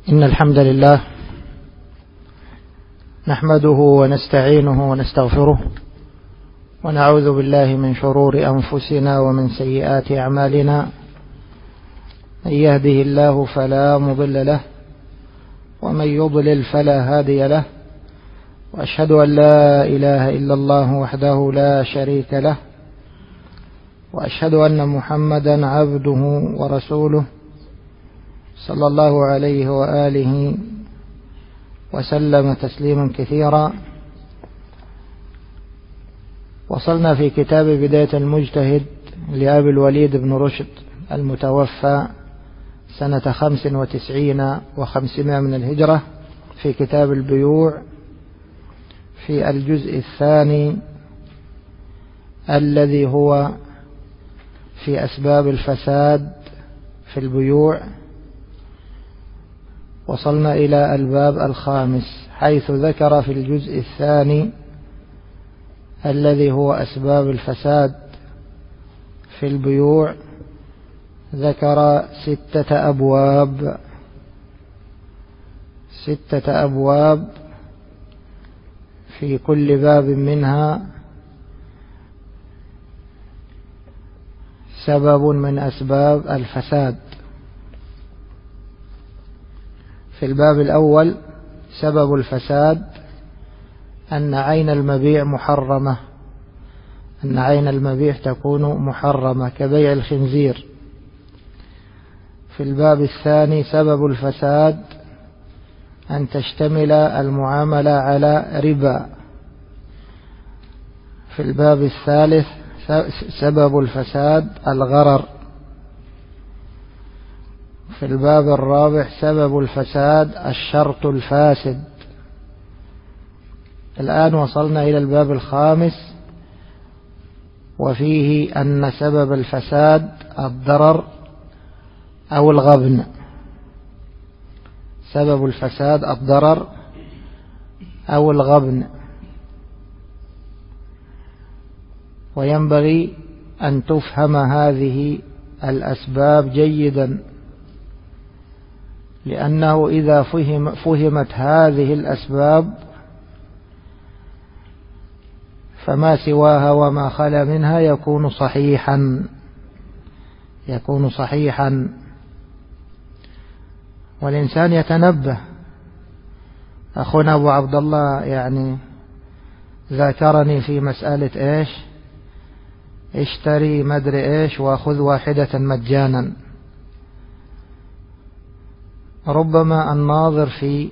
إن الحمد لله نحمده ونستعينه ونستغفره ونعوذ بالله من شرور أنفسنا ومن سيئات أعمالنا. من يهده الله فلا مضل له ومن يضلل فلا هادي له، وأشهد أن لا إله إلا الله وحده لا شريك له، وأشهد أن محمدا عبده ورسوله صلى الله عليه وآله وسلم تسليما كثيرا. وصلنا في كتاب بداية المجتهد لأبي الوليد بن رشد المتوفى سنة 95 و500 من الهجرة، في كتاب البيوع في الجزء الثاني الذي هو في أسباب الفساد في البيوع. وصلنا إلى الباب الخامس، حيث ذكر في الجزء الثاني الذي هو أسباب الفساد في البيوع، ذكر 6 أبواب، في كل باب منها سبب من أسباب الفساد. في الباب الأول سبب الفساد أن عين المبيع محرمة، أن عين المبيع تكون محرمة كبيع الخنزير. في الباب الثاني سبب الفساد أن تشتمل المعاملة على ربا. في الباب الثالث سبب الفساد الغرر. في الباب الرابع سبب الفساد الشرط الفاسد. الآن وصلنا إلى الباب الخامس، وفيه أن سبب الفساد الضرر أو الغبن. سبب الفساد الضرر أو الغبن. وينبغي أن تفهم هذه الأسباب جيدا، لأنه إذا فهمت هذه الأسباب فما سواها وما خلا منها يكون صحيحا. والإنسان يتنبه. أخونا أبو عبد الله يعني ذاكرني في مسألة اشتري مدري ايش وأخذ واحدة مجانا. ربما الناظر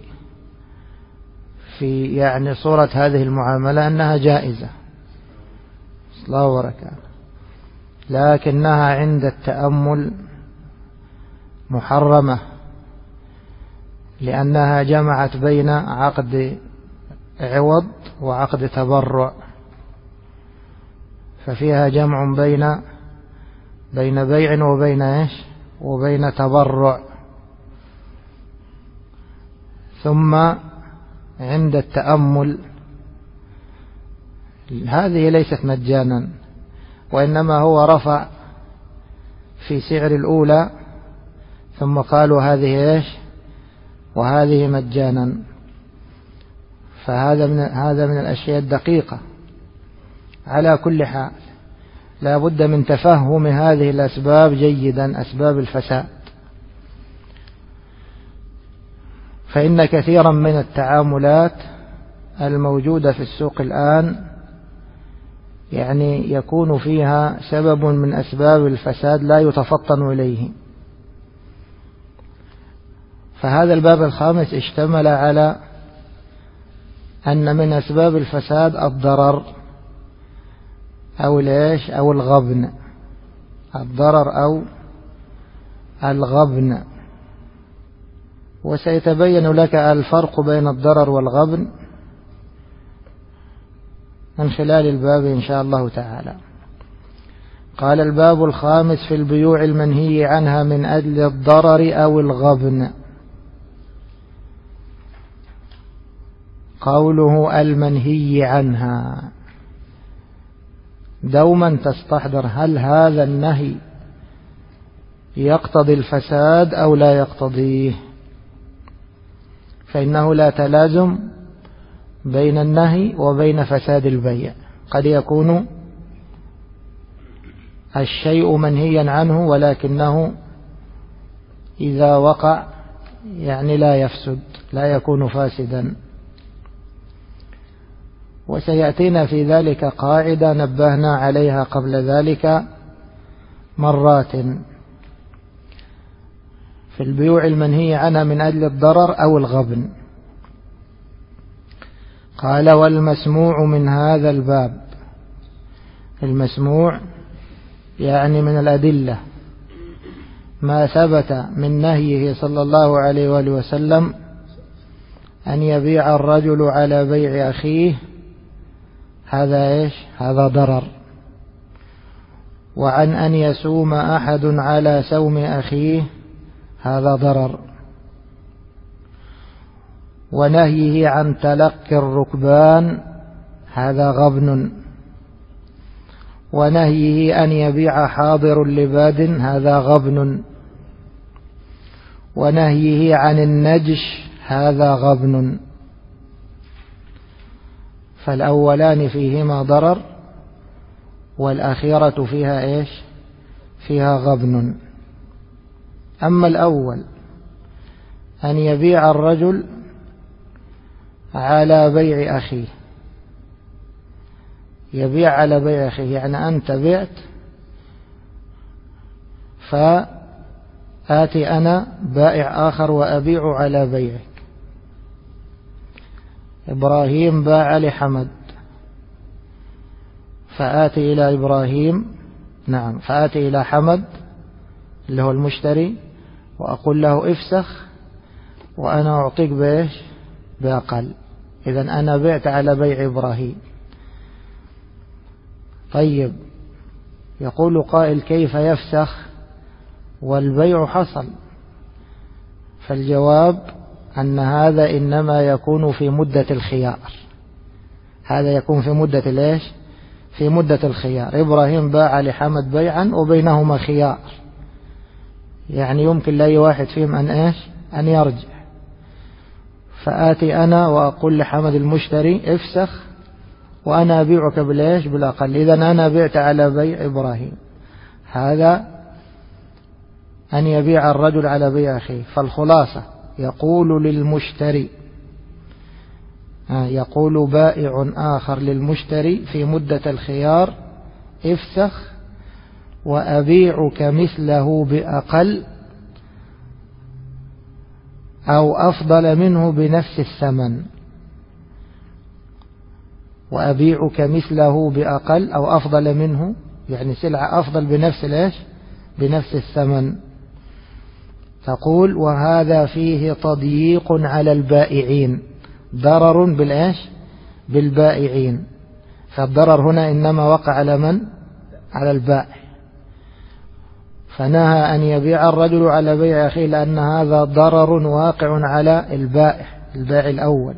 في يعني صورة هذه المعاملة أنها جائزة، الله وبركاته، لكنها عند التأمل محرمة، لأنها جمعت بين عقد عوض وعقد تبرع، ففيها جمع بين بيع وبين تبرع. ثم عند التأمل هذه ليست مجانا، وإنما هو رفع في سعر الأولى ثم قالوا هذه وهذه مجانا. فهذا من الأشياء الدقيقة. على كل حال لا بد من تفهم هذه الأسباب جيدا، أسباب الفساد. فإن كثيرا من التعاملات الموجودة في السوق الآن يعني يكون فيها سبب من أسباب الفساد لا يتفطن إليه. فهذا الباب الخامس اشتمل على أن من أسباب الفساد الضرر أو الغبن. الضرر أو الغبن. وسيتبين لك الفرق بين الضرر والغبن من خلال الباب إن شاء الله تعالى. قال الباب الخامس في البيوع المنهي عنها من أجل الضرر أو الغبن. قوله المنهي عنها دوما تستحضر هل هذا النهي يقتضي الفساد أو لا يقتضيه. فإنه لا تلازم بين النهي وبين فساد البيع. قد يكون الشيء منهيا عنه ولكنه إذا وقع يعني لا يفسد، لا يكون فاسدا. وسيأتينا في ذلك قاعدة نبهنا عليها قبل ذلك مرات في البيوع المنهي عنها من أجل الضرر أو الغبن. قال: والمسموع من هذا الباب. المسموع يعني من الأدلة ما ثبت من نهيه صلى الله عليه وآله وسلم أن يبيع الرجل على بيع أخيه، هذا إيش؟ هذا ضرر. وعن أن يسوم أحد على سوم أخيه، هذا ضرر. ونهيه عن تلقي الركبان، هذا غبن. ونهيه أن يبيع حاضر لباد، هذا غبن. ونهيه عن النجش، هذا غبن. فالأولان فيهما ضرر والأخيرة فيها إيش؟ فيها غبن. أما الأول أن يبيع الرجل على بيع أخيه، يبيع على بيع أخيه يعني أنت بعت فآتي أنا بائع آخر وأبيع على بيعك. إبراهيم باع لحمد فآتي إلى إبراهيم، نعم، فآتي إلى حمد اللي هو المشتري وأقول له افسخ وأنا أعطيك بإيش؟ بأقل. إذن أنا بعت على بيع إبراهيم. طيب، يقول قائل: كيف يفسخ والبيع حصل؟ فالجواب أن هذا إنما يكون في مدة الخيار. هذا يكون في مدة الإيش؟ في مدة الخيار. إبراهيم باع لحمد بيعا وبينهما خيار، يعني يمكن لأي واحد فيهم أن إيش؟ أن يرجع. فآتي أنا وأقول لحمد المشتري افسخ وأنا أبيعك بالإيش؟ بالأقل. إذن أنا بعت على بيع إبراهيم. هذا أن يبيع الرجل على بيع أخيه. فالخلاصة يقول للمشتري، يقول بائع آخر للمشتري في مدة الخيار: افسخ وأبيعك مثله بأقل أو أفضل منه بنفس الثمن. وأبيعك مثله بأقل أو أفضل منه، يعني سلعة أفضل بنفس الإيش؟ بنفس الثمن. تقول: وهذا فيه تضييق على البائعين، ضرر بالإيش؟ بالبائعين. فالضرر هنا إنما وقع على من؟ على البائع. فنهى أن يبيع الرجل على بيع أخيه لأن هذا ضرر واقع على البائع الأول.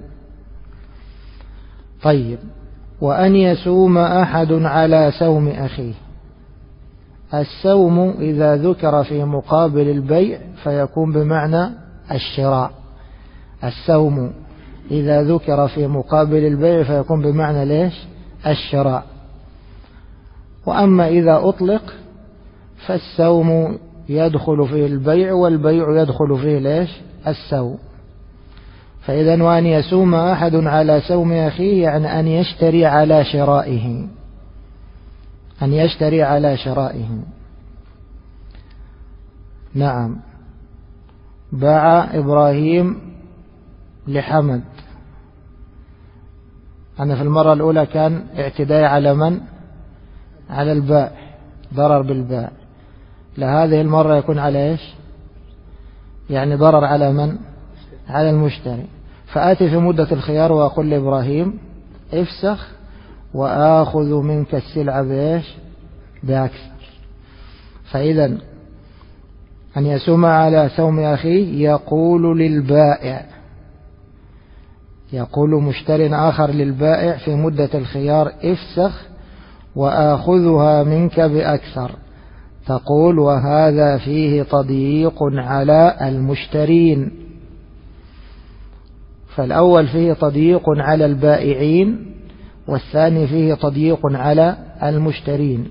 طيب، وأن يسوم أحد على سوم أخيه. السوم إذا ذكر في مقابل البيع فيكون بمعنى الشراء. السوم إذا ذكر في مقابل البيع فيكون بمعنى ليش؟ الشراء. وأما إذا أطلق فالسوم يدخل فيه البيع والبيع يدخل فيه ليش؟ السوم. فإذا وأن يسوم أحد على سوم أخيه يعني أن يشتري على شرائه، أن يشتري على شرائه. نعم، باع إبراهيم لحمد. أنا في المرة الأولى كان اعتداء على من؟ على البائع، ضرر بالبائع. لهذه المرة يكون على إيش؟ يعني ضرر على من؟ على المشتري. فآتي في مدة الخيار وأقول لإبراهيم افسخ وآخذ منك السلعة بإيش؟ بأكثر. فإذا أن يسوم على سوم أخيه يقول للبائع، يقول مشتر آخر للبائع في مدة الخيار افسخ وآخذها منك بأكثر. تقول: وهذا فيه تضييق على المشترين. فالأول فيه تضييق على البائعين، والثاني فيه تضييق على المشترين.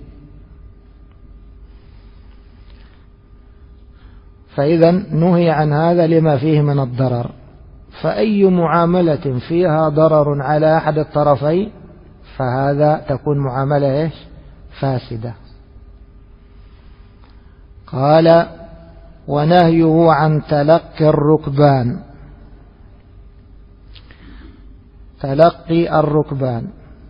فإذا نهي عن هذا لما فيه من الضرر. فأي معاملة فيها ضرر على أحد الطرفين فهذا تكون معاملة فاسدة. قال: ونهيه عن تلقي الركبان. تلقي الركبان،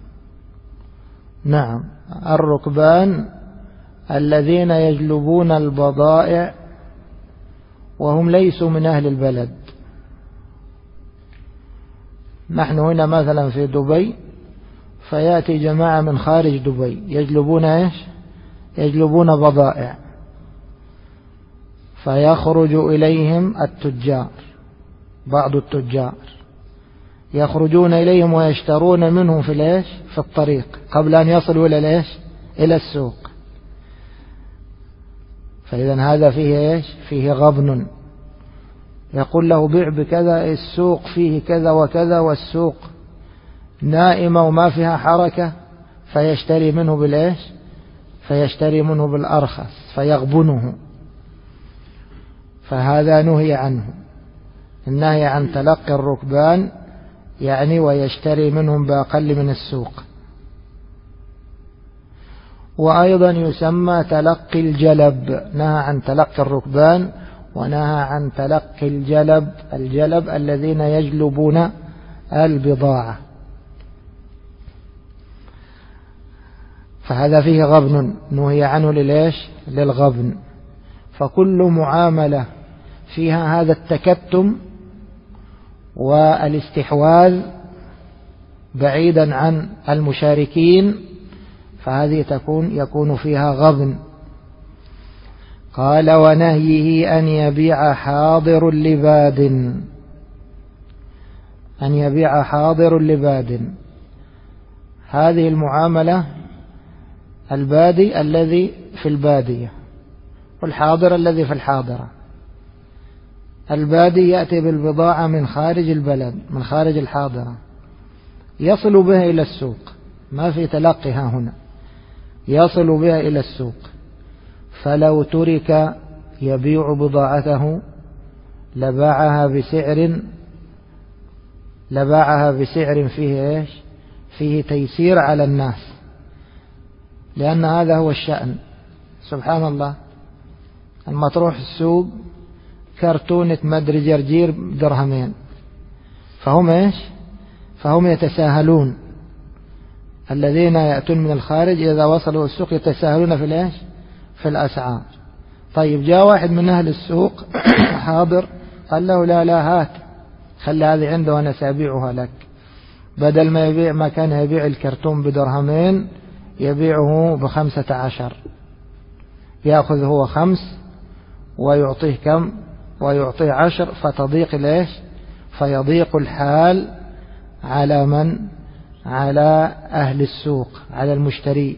نعم، الركبان الذين يجلبون البضائع وهم ليسوا من أهل البلد. نحن هنا مثلا في دبي، فيأتي جماعة من خارج دبي يجلبون يجلبون بضائع، فيخرج إليهم التجار، بعض التجار يخرجون إليهم ويشترون منهم في الطريق قبل أن يصلوا إلى السوق. فإذا هذا فيه فيه غبن. يقول له: بيع بكذا، السوق فيه كذا وكذا، والسوق نائمة وما فيها حركة، فيشتري منه فيشتري منه بالأرخص فيغبنه. فهذا نهي عنه. النهي عن تلقي الركبان يعني ويشتري منهم بأقل من السوق. وأيضا يسمى تلقي الجلب. نهى عن تلقي الركبان ونهى عن تلقي الجلب الذين يجلبون البضاعة. فهذا فيه غبن، نهي عنه للغبن. فكل معاملة فيها هذا التكتم والاستحواذ بعيدا عن المشاركين فهذه يكون فيها غبن. قال: ونهيه أن يبيع حاضر لباد. أن يبيع حاضر لباد، هذه المعاملة البادي الذي في البادية والحاضر الذي في الحاضرة. البادي يأتي بالبضاعة من خارج البلد، من خارج الحاضرة، يصل بها إلى السوق، ما في تلقيها هنا، يصل بها إلى السوق. فلو ترك يبيع بضاعته لباعها بسعر فيه فيه تيسير على الناس، لأن هذا هو الشأن. سبحان الله، لما تروح السوق كرتونة مدري جرجير بدرهمين، فهم يتساهلون. الذين يأتون من الخارج إذا وصلوا السوق يتساهلون في الأسعار. طيب جاء واحد من أهل السوق حاضر، قال له: لا هات، خلي هذه عنده وأنا سأبيعها لك. بدل ما كان يبيع الكرتون بدرهمين يبيعه ب15، يأخذ هو 5 ويعطيه كم؟ ويعطيه 10، فتضيق فيضيق الحال على من؟ على أهل السوق، على المشتري.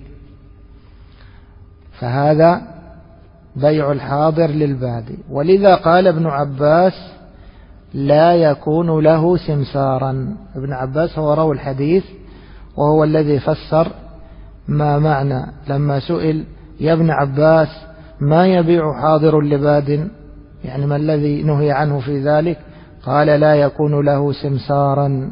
فهذا بيع الحاضر للبادي. ولذا قال ابن عباس: لا يكون له سمسارا. ابن عباس هو راوي الحديث وهو الذي فسر ما معنى لما سئل: يا ابن عباس ما يبيع حاضر لباد؟ يعني ما الذي نهي عنه في ذلك؟ قال: لا يكون له سمسارا.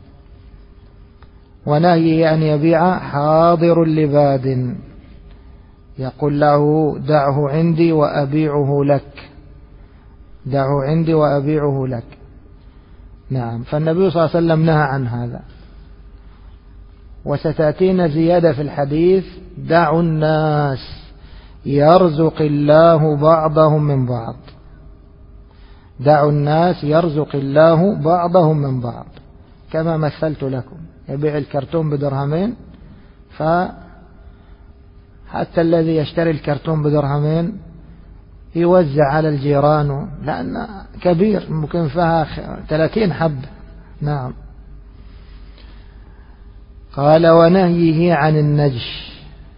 ونهيه أن يبيع حاضر لباد، يقول له: دعه عندي وأبيعه لك، دعه عندي وأبيعه لك. نعم. فالنبي صلى الله عليه وسلم نهى عن هذا. وستأتينا زيادة في الحديث: دعوا الناس يرزق الله بعضهم من بعض. دعوا الناس يرزق الله بعضهم من بعض، كما مثلت لكم. يبيع الكرتون بدرهمين، فحتى الذي يشتري الكرتون بدرهمين يوزع على الجيران، لأن كبير ممكن فيها 30 حب. نعم. قال: ونهيه عن النجش.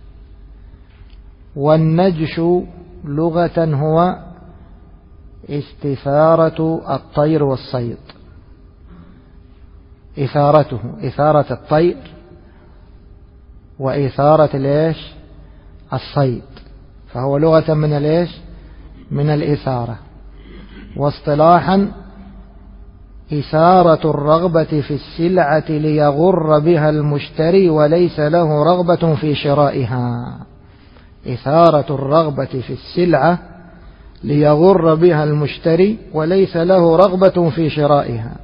والنجش لغة هو استثارة الطير والصيد. إثارته، إثارة الطير وإثارة الصيد، فهو لغة من من الإثارة. واصطلاحا إثارة الرغبة في السلعة ليغر بها المشتري وليس له رغبة في شرائها. إثارة الرغبة في السلعة ليغر بها المشتري وليس له رغبة في شرائها.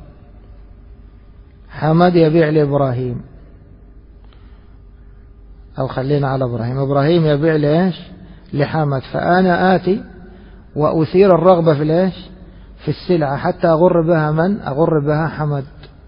حمد يبيع لإبراهيم، أو خلينا على إبراهيم يبيع لحمد، فأنا آتي وأثير الرغبة في السلعة حتى أغر بها من؟ أغر بها حمد.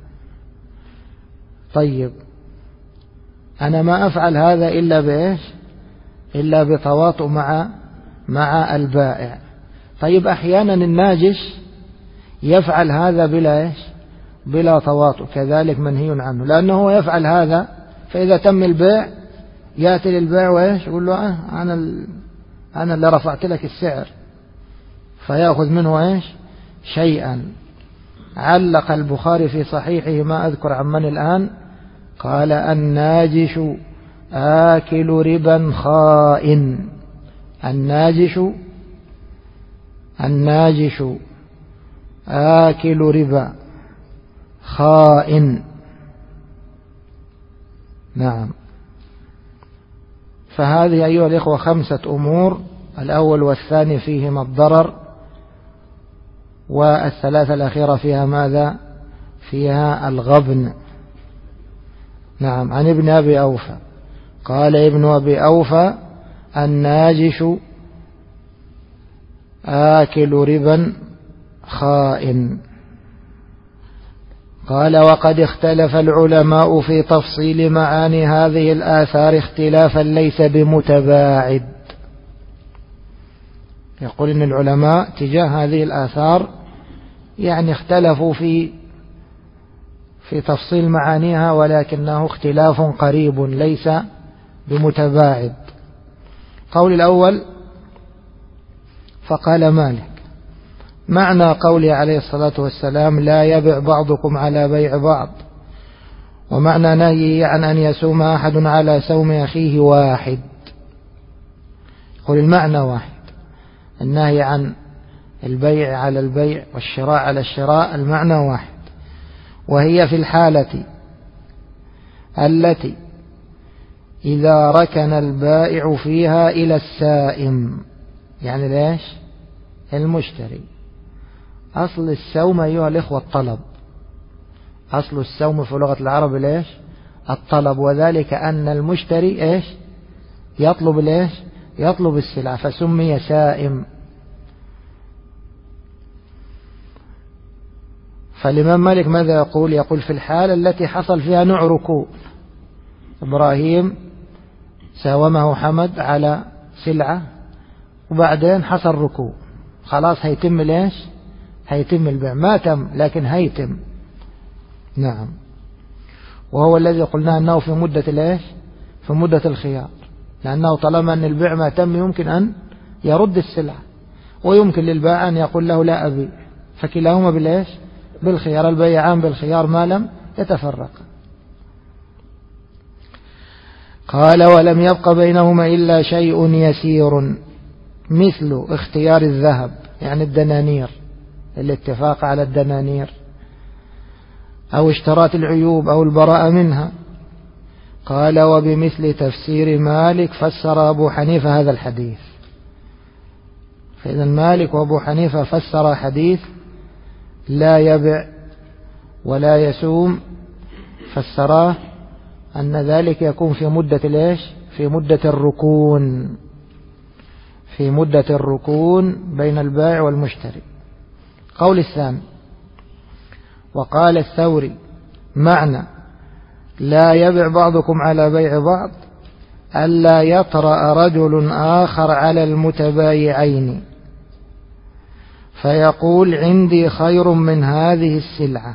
طيب أنا ما أفعل هذا إلا بتواطؤ مع البائع. طيب أحيانا الناجش يفعل هذا بلا تواطؤ، كذلك منهي عنه، لأنه يفعل هذا فإذا تم البيع يأتي للبيع يقول له أنا اللي رفعت لك السعر، فيأخذ منه شيئا. علق البخاري في صحيحه، ما أذكر عن من الآن، قال الناجش آكل ربا خائن. الناجش آكل ربا خائن. نعم. فهذه أيها الإخوة 5 أمور، الأول والثاني فيهما الضرر، والثلاثة الأخيرة فيها ماذا؟ فيها الغبن. نعم. عن ابن أبي أوفى قال ابن أبي أوفى الناجش آكل ربا خائن. قال وقد اختلف العلماء في تفصيل معاني هذه الآثار اختلافا ليس بمتباعد. يقول إن العلماء تجاه هذه الآثار اختلفوا في تفصيل معانيها، ولكنه اختلاف قريب ليس بمتباعد. قول الأول فقال مالك معنى قوله عليه الصلاة والسلام لا يبع بعضكم على بيع بعض، ومعنى نهيه عن أن يسوم أحد على سوم أخيه واحد. يقول المعنى واحد، النهي عن البيع على البيع والشراء على الشراء المعنى واحد، وهي في الحالة التي إذا ركن البائع فيها إلى السائم، يعني المشتري. أصل السوم أيها الإخوة الطلب، أصل السوم في لغة العرب الطلب، وذلك أن المشتري يطلب يطلب السلعة فسمي سائم. فالإمام مالك ماذا يقول؟ يقول في الحالة التي حصل فيها نوع ركوب، إبراهيم ساومه حمد على سلعة وبعدين حصل ركوب، خلاص هيتم هيتم البيع، ما تم لكن هيتم. نعم. وهو الذي قلنا أنه في مدة في مدة الخيار، لأنه طالما أن البيع ما تم يمكن أن يرد السلعة، ويمكن للبائع أن يقول له لا أبيع، فكلاهما بالخيار، البيعان بالخيار ما لم يتفرق. قال ولم يبق بينهما إلا شيء يسير مثل اختيار الذهب، يعني الدنانير، الاتفاق على الدنانير، أو اشتراط العيوب أو البراءة منها. قال وبمثل تفسير مالك فسر أبو حنيفة هذا الحديث. فإذا مالك وأبو حنيفة فسر حديث لا يبع ولا يسوم، فسراه أن ذلك يكون في مدة في مدة الركون، في مدة الركون بين البائع والمشتري. قول الثاني وقال الثوري معنى لا يبع بعضكم على بيع بعض ألا يطرأ رجل آخر على المتبايعين فيقول عندي خير من هذه السلعة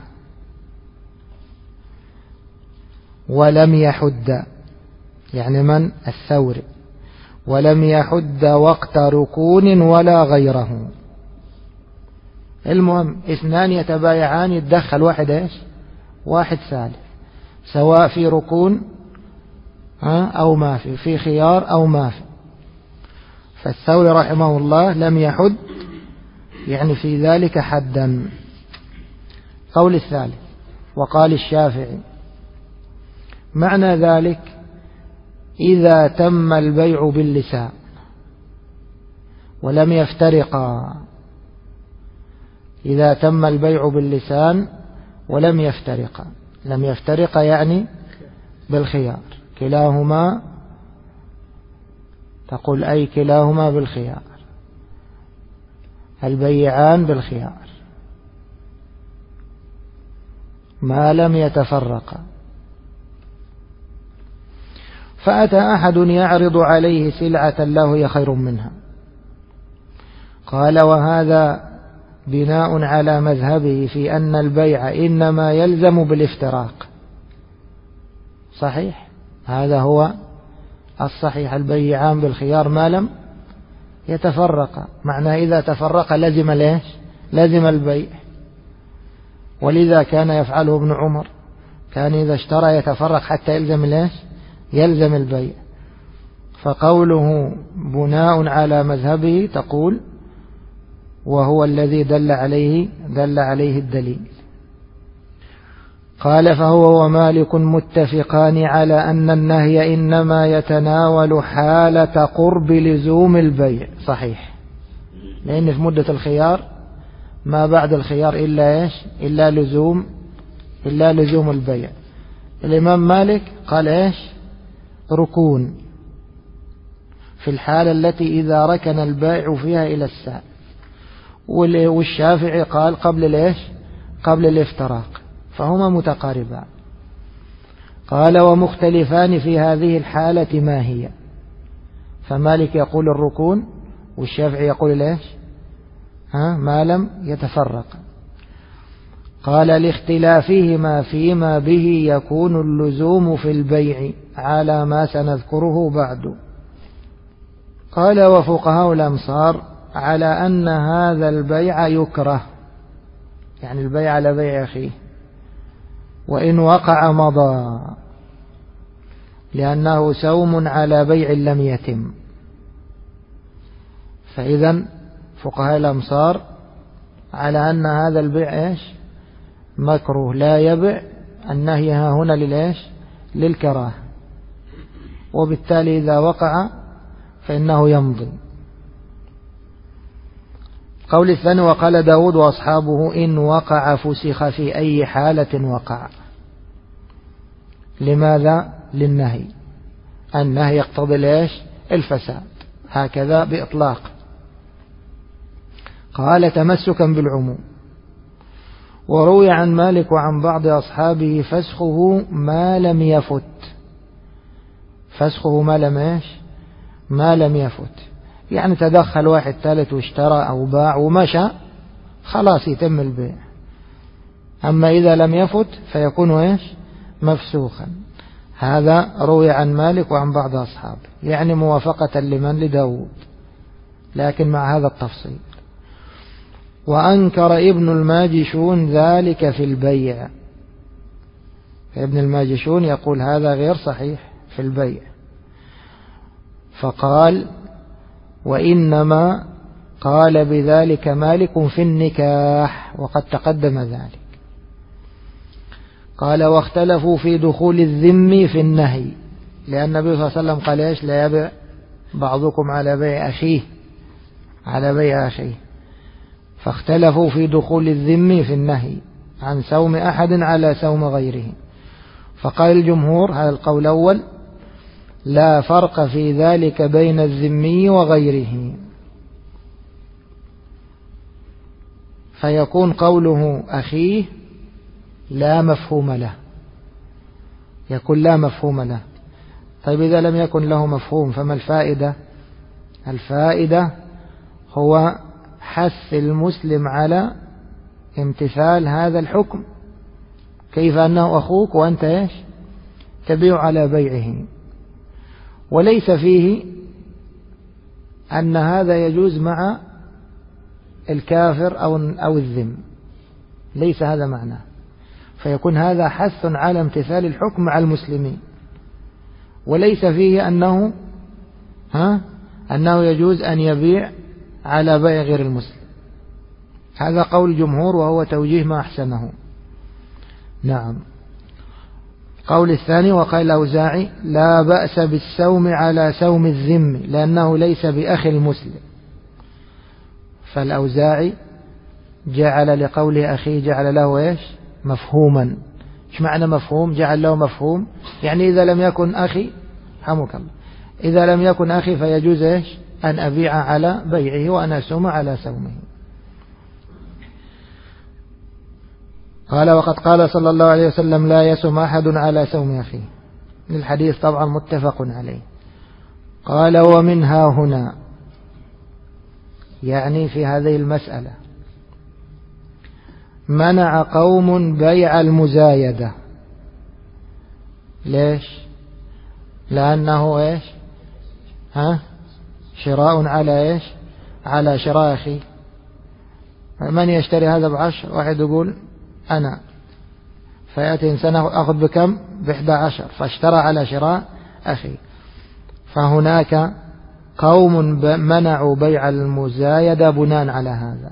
ولم يحد، يعني من؟ الثوري، ولم يحد وقت ركون ولا غيره. المهم اثنان يتبايعان، يتدخل واحد ثالث، سواء في ركون أو ما في خيار أو ما في. فالثوري رحمه الله لم يحد يعني في ذلك حدا. قول الثالث وقال الشافعي معنى ذلك إذا تم البيع باللسان ولم يفترقا. إذا تم البيع باللسان ولم يفترقا، لم يفترقا يعني بالخيار، كلاهما تقول أي كلاهما بالخيار، البيعان بالخيار ما لم يتفرقا. فأتى أحد يعرض عليه سلعة له هي خير منها، قال وهذا بناء على مذهبه في أن البيع إنما يلزم بالافتراق. صحيح، هذا هو الصحيح، البيعان بالخيار ما لم يتفرقا، معناه إذا تفرق لزم ليش؟ لزم البيع. ولذا كان يفعله ابن عمر، كان إذا اشترى يتفرق حتى يلزم ليش؟ يلزم البيع. فقوله بناء على مذهبه تقول وهو الذي دل عليه الدليل. قال فهو ومالك متفقان على أن النهي إنما يتناول حالة قرب لزوم البيع. صحيح، لأن في مدة الخيار ما بعد الخيار إلا إيش؟ إلا لزوم البيع. الإمام مالك قال إيش؟ ركون في الحالة التي إذا ركن البائع فيها إلى السائل. والشافعي قال قبل ليش؟ قبل الافتراق، فهما متقاربان. قال ومختلفان في هذه الحالة ما هي؟ فمالك يقول الركون والشافعي يقول ليش؟ ما لم يتفرق. قال لاختلافهما فيما به يكون اللزوم في البيع على ما سنذكره بعد. قال وفقهاء الأمصار على أن هذا البيع يكره، يعني البيع على بيع أخيه، وإن وقع مضى، لأنه سوم على بيع لم يتم. فإذا فقهاء الأمصار على أن هذا البيع إيش؟ مكروه، لا يبع. النهي هنا للإيش؟ للكراهة، وبالتالي إذا وقع فإنه يمضي. قول الثاني وقال داود وأصحابه إن وقع فسخ في أي حالة وقع. لماذا؟ للنهي، النهي يقتضي ليش؟ الفساد، هكذا بإطلاق. قال تمسكا بالعموم. وروي عن مالك وعن بعض أصحابه فسخه ما لم يفت. فسخه ما لم إيش؟ ما لم يفت، يعني تدخل واحد ثالث واشترى أو باع ومشى، خلاص يتم البيع. أما إذا لم يفت فيكون إيش؟ مفسوخا. هذا روي عن مالك وعن بعض أصحابه، يعني موافقة لمن؟ لداود، لكن مع هذا التفصيل. وأنكر ابن الماجشون ذلك في البيع. ابن الماجشون يقول هذا غير صحيح في البيع، فقال وإنما قال بذلك مالك في النكاح، وقد تقدم ذلك. قال واختلفوا في دخول الذم في النهي، لأن النبي صلى الله عليه وسلم قال إيش؟ لا يبيع بعضكم على بيع أخيه، فاختلفوا في دخول الذم في النهي عن سوم أحد على سوم غيره. فقال الجمهور، هذا القول الأول، لا فرق في ذلك بين الذمي وغيره، فيكون قوله أخيه لا مفهوم له، يكون لا مفهوم له. طيب إذا لم يكن له مفهوم فما الفائدة؟ الفائدة هو حث المسلم على امتثال هذا الحكم، كيف أنه أخوك وأنت إيش؟ تبيع على بيعه، وليس فيه أن هذا يجوز مع الكافر أو الذم، ليس هذا معناه. فيكون هذا حث على امتثال الحكم مع المسلمين، وليس فيه أنه يجوز أن يبيع على بيع غير المسلم. هذا قول الجمهور وهو توجيه ما أحسنه. نعم. قول الثاني وقال الأوزاعي لا بأس بالسوم على سوم الذم لأنه ليس بأخي المسلم. فالأوزاعي جعل لقوله أخي جعل له إيش؟ مفهوما. إيش معنى مفهوم؟ جعل له مفهوم يعني إذا لم يكن أخي حمك الله، إذا لم يكن أخي فيجوز إيش؟ أن أبيع على بيعه وأن أسوم على سومه. قال وقد قال صلى الله عليه وسلم لا يسم أحد على سوم أخيه. الحديث طبعا متفق عليه. قال ومنها هنا يعني في هذه المسألة منع قوم بيع المزايدة. ليش؟ لأنه إيش؟ شراء على إيش؟ على شراء أخي. من يشتري هذا ب10 واحد يقول أنا، فيأتي إنسان أخذ بكم؟ ب11 فاشترى على شراء أخي. فهناك قوم منعوا بيع المزايدة بناء على هذا.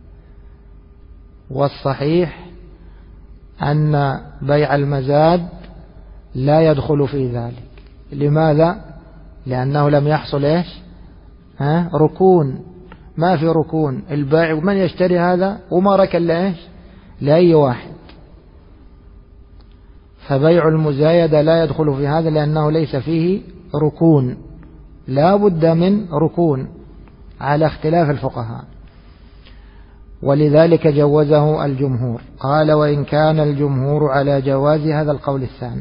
والصحيح أن بيع المزاد لا يدخل في ذلك. لماذا؟ لأنه لم يحصل إيش؟ ركون. ما في ركون. البائع من يشتري هذا وما ركن لإيش؟ لأي واحد. فبيع المزايدة لا يدخل في هذا لأنه ليس فيه ركون، لا بد من ركون على اختلاف الفقهاء، ولذلك جوزه الجمهور. قال وإن الجمهور على جواز هذا القول الثاني.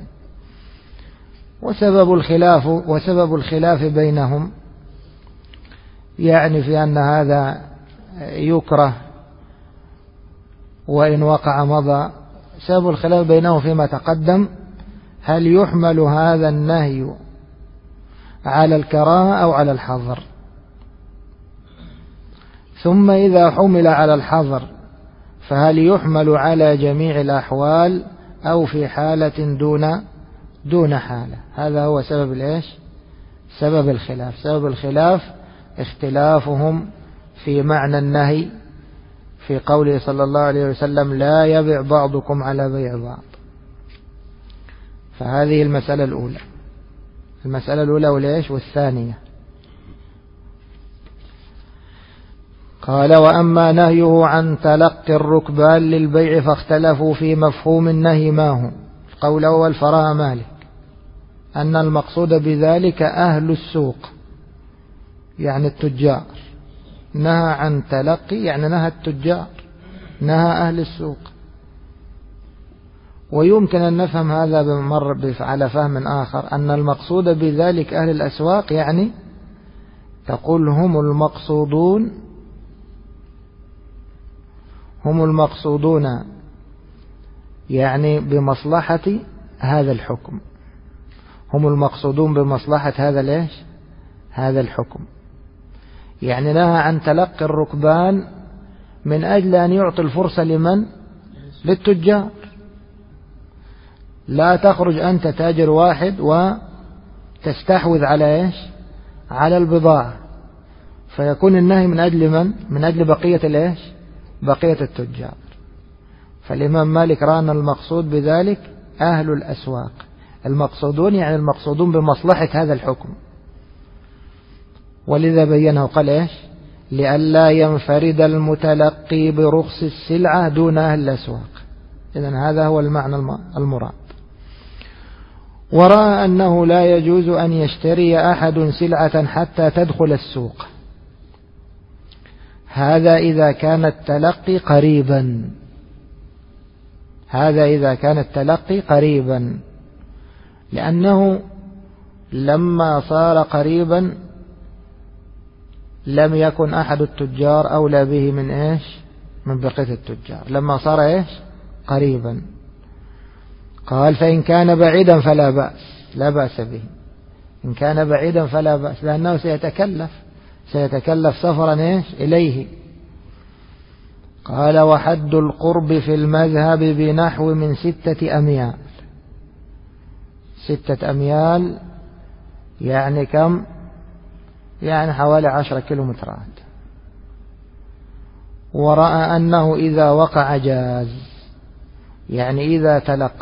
وسبب الخلاف بينهم يعني في أن هذا يكره وإن وقع مضى. سبب الخلاف بينهم فيما تقدم هل يحمل هذا النهي على الكراهة أو على الحظر. ثم إذا حمل على الحظر فهل يحمل على جميع الأحوال أو في حالة دون حالة. هذا هو سبب الإيش؟ سبب الخلاف. سبب الخلاف اختلافهم في معنى النهي في قوله صلى الله عليه وسلم لا يبيع بعضكم على بيع بعض. فهذه المسألة الأولى. المسألة الأولى وليش؟ والثانية قال وأما نهيه عن تلقي الركبان للبيع فاختلفوا في مفهوم النهي ما هو. القول الأول فرأى مالك أن المقصود بذلك أهل السوق يعني التجار. نهى عن تلقي يعني نهى التجار، نهى أهل السوق. ويمكن أن نفهم هذا على فهم آخر أن المقصود بذلك أهل الأسواق يعني تقول هم المقصودون يعني بمصلحة هذا الحكم. هم المقصودون بمصلحة هذا الحكم. يعني نهى عن تلقي الركبان من أجل أن يعطي الفرصة لمن؟ للتجار. لا تخرج أنت تاجر واحد وتستحوذ على إيش؟ على البضاعة، فيكون النهي من أجل من؟ من أجل بقية الإيش؟ بقية التجار. فالإمام مالك رأى أن المقصود بذلك أهل الأسواق. المقصودون يعني المقصودون بمصلحة هذا الحكم. ولذا بينه قال إيش؟ لئلا ينفرد المتلقي برخص السلعة دون أهل الأسواق. إذن هذا هو المعنى المراد. ورأى أنه لا يجوز أن يشتري أحد سلعة حتى تدخل السوق. هذا إذا كان التلقي قريبا. هذا إذا كان التلقي قريبا، لأنه لما صار قريبا لم يكن أحد التجار أولى به من إيش؟ من بقية التجار. لما صار إيش؟ قريبا. قال فإن كان بعيدا فلا بأس، لا بأس به. إن كان بعيدا فلا بأس، لأنه سيتكلف سفرا إيش؟ إليه. قال وحد القرب في المذهب بنحو من 6 أميال. 6 أميال يعني كم؟ يعني حوالي 10 كيلومترات. ورأى أنه إذا وقع جاز، يعني إذا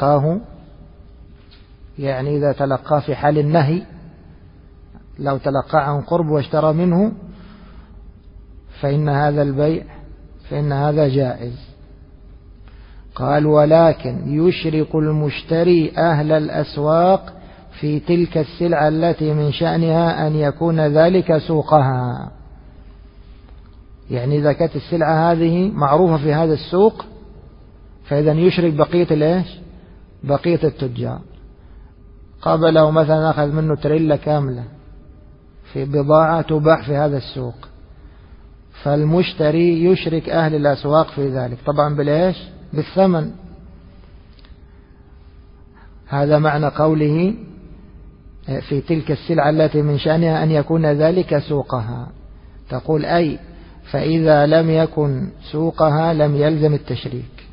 تلقاه في حال النهي، لو تلقى عن قرب واشترى منه فإن هذا البيع فإن هذا جائز. قال ولكن يشرك المشتري أهل الأسواق في تلك السلعة التي من شأنها أن يكون ذلك سوقها. يعني إذا كانت السلعة هذه معروفة في هذا السوق فإذا يشرك بقية التجار. قبله مثلا أخذ منه تريلا كاملة في بضاعة تباع في هذا السوق، فالمشتري يشرك أهل الأسواق في ذلك، طبعا بالثمن. هذا معنى قوله في تلك السلعة التي من شأنها أن يكون ذلك سوقها. تقول أي فإذا لم يكن سوقها لم يلزم التشريك.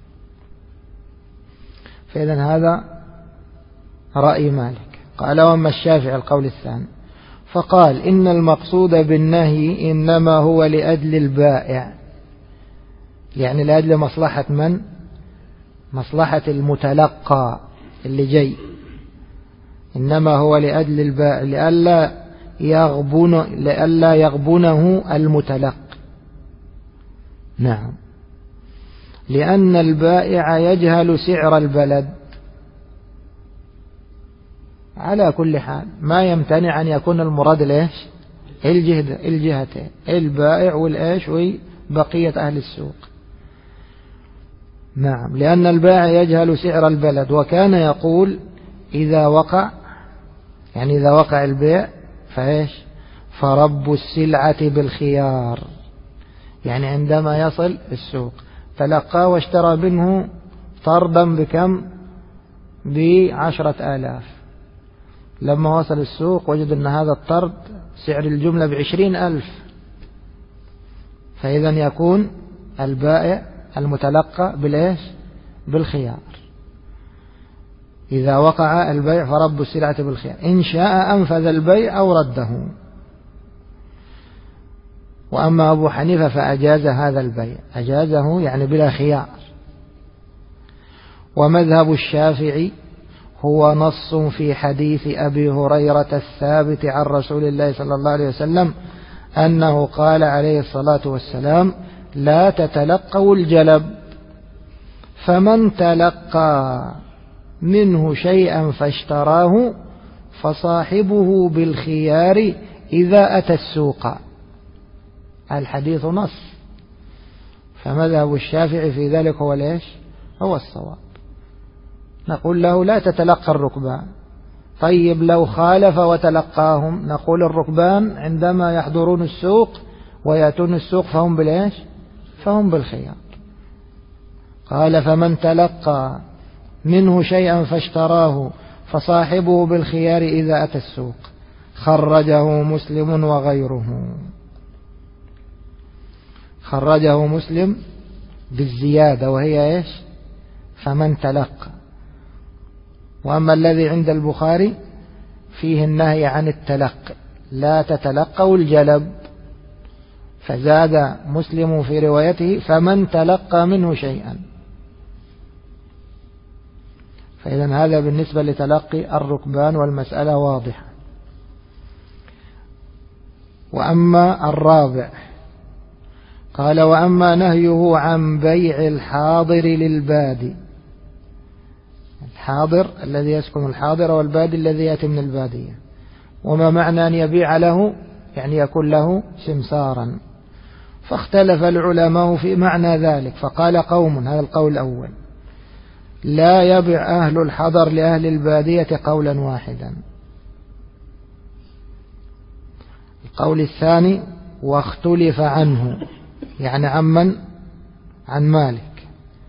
فإذا هذا رأي مالك. قال وأما الشافعي القول الثاني فقال إن المقصود بالنهي إنما هو لأجل البائع، يعني لأجل مصلحة من؟ مصلحة المتلقى اللي جاي، إنما هو لأجل البائع لئلا يغبنه المتلقي. نعم، لأن البائع يجهل سعر البلد على كل حال، ما يمتنع أن يكون المراد الجهتين، البائع وبقية أهل السوق. نعم، لأن البائع يجهل سعر البلد، وكان يقول إذا وقع البيع فرب السلعة بالخيار، يعني عندما يصل السوق تلقى واشترى منه طردا بكم؟ ب10,000. لما وصل السوق وجد أن هذا الطرد سعر الجملة ب20,000، فإذا يكون البائع المتلقى بالخيار. إذا وقع البيع فرب السلعة بالخيار، إن شاء أنفذ البيع أو رده. وأما أبو حنيفة فأجاز هذا البيع، أجازه يعني بلا خيار. ومذهب الشافعي هو نص في حديث أبي هريرة الثابت عن رسول الله صلى الله عليه وسلم أنه قال عليه الصلاة والسلام لا تتلقوا الجلب، فمن تلقى منه شيئا فاشتراه فصاحبه بالخيار إذا أتى السوق. الحديث نص، فمذهب الشافعي في ذلك هو الصواب. نقول له لا تتلقى الركبان. طيب لو خالف وتلقاهم، نقول الركبان عندما يحضرون السوق ويأتون السوق فهم بالخيار. قال فمن تلقى منه شيئا فاشتراه فصاحبه بالخيار إذا أتى السوق. خرجه مسلم وغيره. خرجه مسلم بالزيادة وهي فمن تلقى. وأما الذي عند البخاري فيه النهي عن التلقي، لا تتلقوا الجلب، فزاد مسلم في روايته فمن تلقى منه شيئا. فإذا هذا بالنسبة لتلقي الركبان، والمسألة واضحة. وأما الرابع قال وأما نهيه عن بيع الحاضر للبادي، الحاضر الذي يسكن الحاضر والبادي الذي يأتي من البادية. وما معنى أن يبيع له؟ يعني يكون له سمسارا. فاختلف العلماء في معنى ذلك، فقال قوم، هذا القول الأول، لا يبيع أهل الحضر لأهل البادية قولا واحدا. القول الثاني واختلف عنه، يعني عن مالك،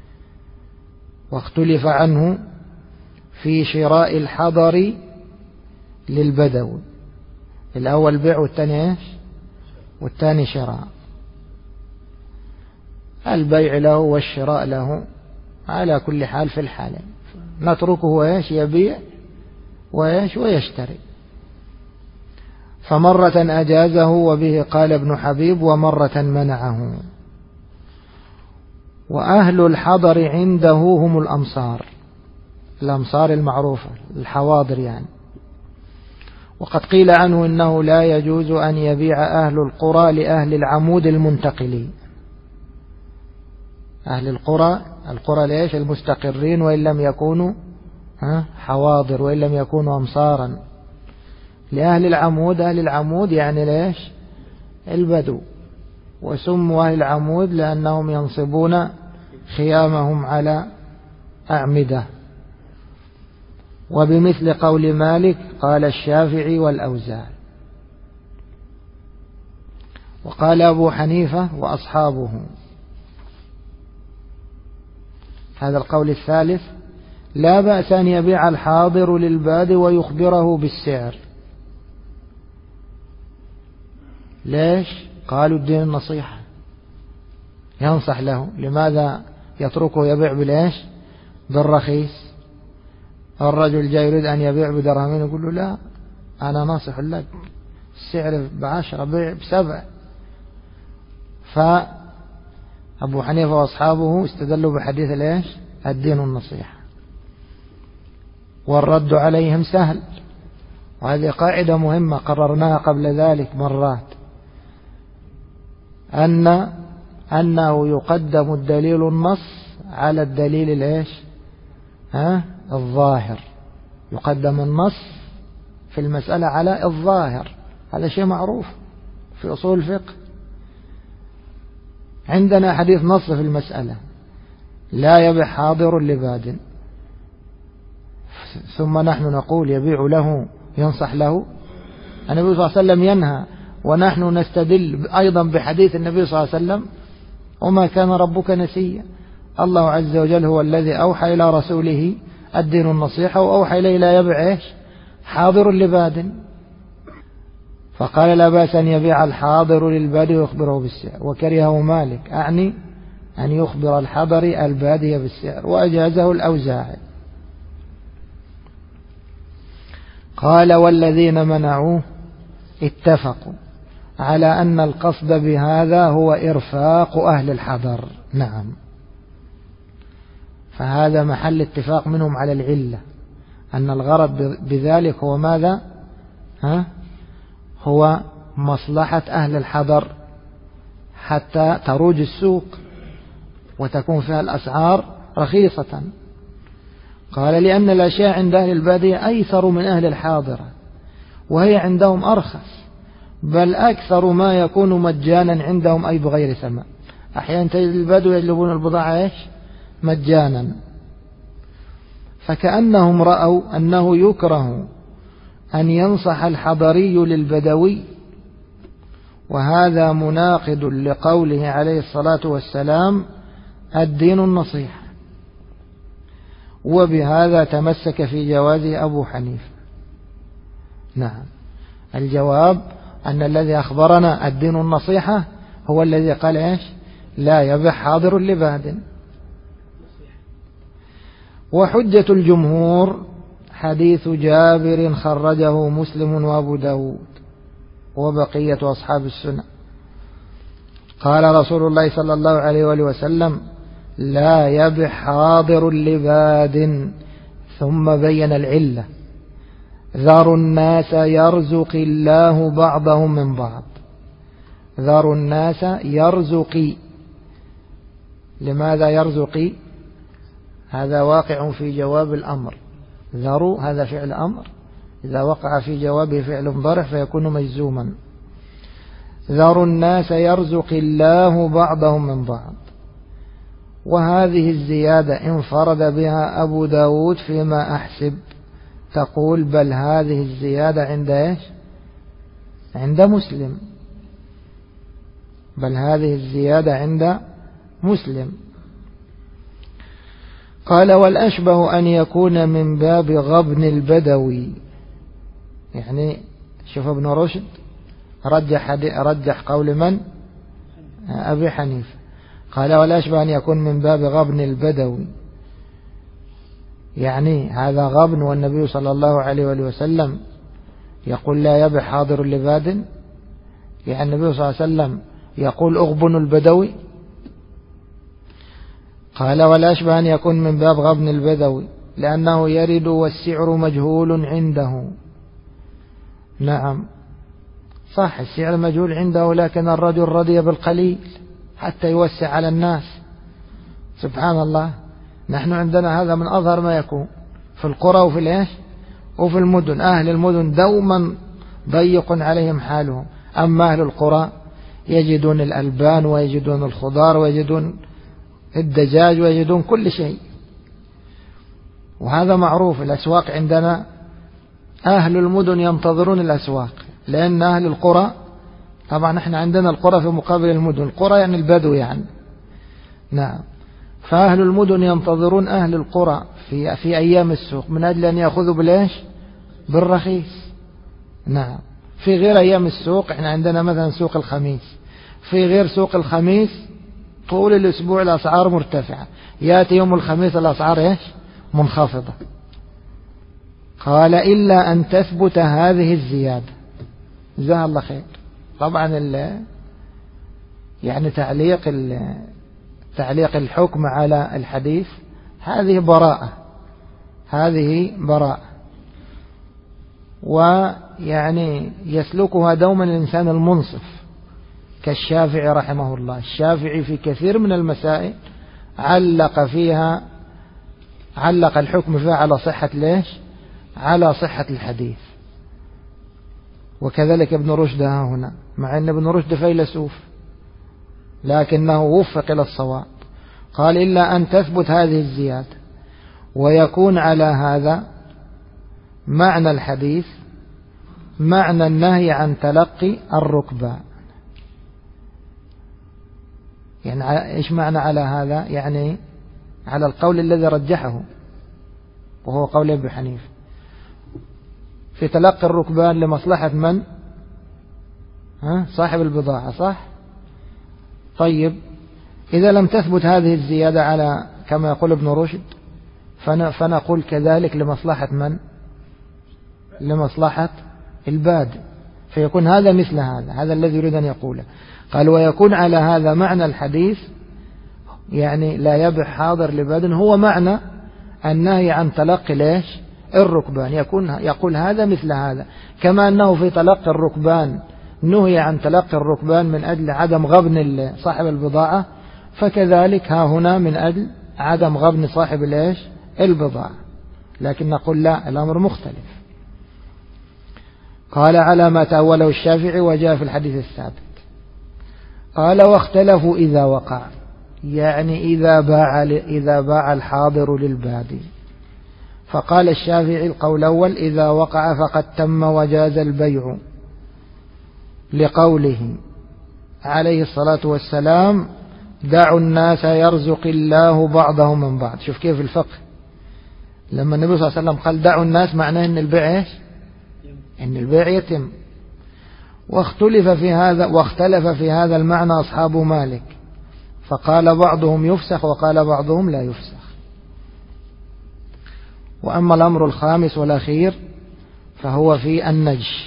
واختلف عنه في شراء الحضر للبدو. الأول بيع والثاني والثاني شراء. البيع له والشراء له على كل حال في الحالين، نتركه وإيش يبيع وإيش ويشتري. فمرة أجازه وبه قال ابن حبيب ومرة منعه. وأهل الحضر عنده هم الأمصار، الأمصار المعروفة الحواضر يعني. وقد قيل عنه إنه لا يجوز أن يبيع أهل القرى لأهل العمود المنتقلين. أهل القرى ليش المستقرين وإن لم يكونوا حواضر وإن لم يكونوا أمصارا. لأهل العمود، أهل العمود يعني ليش البدو، وسموا أهل العمود لأنهم ينصبون خيامهم على أعمدة. وبمثل قول مالك قال الشافعي والأوزاعي. وقال أبو حنيفة وأصحابه. هذا القول الثالث: لا بأس أن يبيع الحاضر للباد ويخبره بالسعر. ليش؟ قالوا الدين النصيحة، ينصح له. لماذا يتركه يبيع بالإيش؟ بالرخيص. الرجل جاي يريد أن يبيع بدرهمين يقول له لا أنا ناصح لك، السعر ب10 بيع ب7. فأبو حنيفة وأصحابه استدلوا بحديث الإيش؟ الدين النصيحة. والرد عليهم سهل، وهذه قاعدة مهمة قررناها قبل ذلك مرات، أنه يقدم الدليل النص على الدليل الإيش؟ الظاهر. يقدم النص في المسألة على الظاهر، هذا شيء معروف في أصول الفقه. عندنا حديث نص في المسألة: لا يبيع حاضر لباد، ثم نحن نقول يبيع له ينصح له. النبي صلى الله عليه وسلم ينهى، ونحن نستدل أيضا بحديث النبي صلى الله عليه وسلم: وما كان ربك نسيا. الله عز وجل هو الذي أوحى إلى رسوله الدين النصيحة، وأوحى إليه لا يبيع إيش؟ حاضر لباد. فقال لا بأس أن يبيع الحاضر للباد ويخبره بالسعر، وكرهه مالك، أعني أن يخبر الحضر البادية بالسعر، وأجازه الأوزاعي. قال والذين منعوه اتفقوا على أن القصد بهذا هو إرفاق أهل الحضر. نعم، فهذا محل اتفاق منهم على العلة، أن الغرض بذلك هو ماذا؟ هو مصلحة أهل الحضر حتى تروج السوق وتكون فيها الأسعار رخيصة. قال لأن الأشياء عند أهل البادية أيسر من أهل الحاضرة، وهي عندهم أرخص، بل أكثر ما يكون مجانا عندهم أي بغير ثمن. أحيانا تجد البدو يجلبون البضاعة إيش؟ مجانا. فكأنهم رأوا أنه يكره أن ينصح الحضري للبدوي، وهذا مناقض لقوله عليه الصلاة والسلام الدين النصيحة. وبهذا تمسك في جوازه أبو حنيفة. نعم، الجواب أن الذي أخبرنا الدين النصيحة هو الذي قال إيش؟ لا يبيع حاضر لباد. وحجة الجمهور حديث جابر خرجه مسلم وأبو داود وبقية أصحاب السنة. قال رسول الله صلى الله عليه وآله وسلم: لا يبيع حاضر لباد. ثم بين العلة: ذروا الناس يرزق الله بعضهم من بعض. ذروا الناس يرزقي. لماذا يرزقي؟ هذا واقع في جواب الأمر. ذروا هذا فعل أمر، إذا وقع في جوابه فعل مضارع فيكون مجزوما. ذروا الناس يرزق الله بعضهم من بعض. وهذه الزيادة انفرد بها أبو داود فيما أحسب. تقول بل هذه الزيادة عند إيش؟ عند مسلم. بل هذه الزيادة عند مسلم. قال والأشبه أن يكون من باب غبن البدوي. يعني شوف ابن رشد رجح قول من؟ أبي حنيفة. قال ولا أشبه أن يكون من باب غبن البدوي، يعني هذا غبن والنبي صلى الله عليه وآله وسلم يقول لا يبح حاضر لباد، يعني النبي صلى الله عليه وسلم يقول أغبن البدوي. قال ولا أشبه أن يكون من باب غبن البدوي لأنه يرد والسعر مجهول عنده. نعم صح، السعر مجهول عنده، لكن الرجل رضي بالقليل حتى يوسع على الناس. سبحان الله، نحن عندنا هذا من أظهر ما يكون في القرى وفي الإيش وفي المدن. أهل المدن دوما ضيق عليهم حالهم، أما أهل القرى يجدون الألبان ويجدون الخضار ويجدون الدجاج ويجدون كل شيء، وهذا معروف. الأسواق عندنا أهل المدن ينتظرون الأسواق، لأن أهل القرى طبعا احنا عندنا القرى في مقابل المدن، القرى يعني البدو يعني. نعم، فأهل المدن ينتظرون أهل القرى في أيام السوق من أجل أن يأخذوا بالإيش بالرخيص. نعم، في غير أيام السوق احنا عندنا مثلا سوق الخميس، في غير سوق الخميس طول الأسبوع الأسعار مرتفعة، يأتي يوم الخميس الأسعار إيش منخفضة. قال إلا أن تثبت هذه الزيادة. جزاه الله خير. طبعا يعني تعليق الحكم على الحديث هذه براءة، هذه براءة، ويعني يسلكها دوما الإنسان المنصف كالشافعي رحمه الله. الشافعي في كثير من المسائل علق الحكم فيها على صحة ليش على صحة الحديث. وكذلك ابن رشد هنا، مع أن ابن رشد فيلسوف لكنه وفق إلى الصواب. قال إلا أن تثبت هذه الزيادة ويكون على هذا معنى الحديث معنى النهي عن تلقي الركبان. يعني إيش معنى على هذا؟ يعني على القول الذي رجحه وهو قول أبي حنيفة في تلقي الركبان لمصلحة من؟ صاحب البضاعة، صح؟ طيب إذا لم تثبت هذه الزيادة على كما يقول ابن رشد فنقول كذلك لمصلحة من؟ لمصلحة البادئ، فيكون هذا مثل هذا الذي يريد أن يقوله. قال ويكون على هذا معنى الحديث، يعني لا يبح حاضر لباد، هو معنى النهي عن تلقي ليش الركبان. يقول هذا مثل هذا، كما أنه في تلقي الركبان نهي عن تلقي الركبان من أجل عدم غبن صاحب البضاعة، فكذلك ها هنا من أجل عدم غبن صاحب ليش البضاعة. لكن نقول لا، الأمر مختلف. قال على ما تأوله الشافعي وجاء في الحديث الثابت. قال واختلفوا إذا وقع، يعني إذا باع الحاضر للبادي. فقال الشافعي القول الأول إذا وقع فقد تم وجاز البيع، لقوله عليه الصلاة والسلام دعوا الناس يرزق الله بعضهم من بعض. شوف كيف الفقه، لما النبي صلى الله عليه وسلم قال دعوا الناس معناه ان البيع ايش؟ ان البيع يتم. واختلف في هذا المعنى أصحاب مالك، فقال بعضهم يفسخ وقال بعضهم لا يفسخ. وأما الأمر الخامس والأخير فهو في النجش.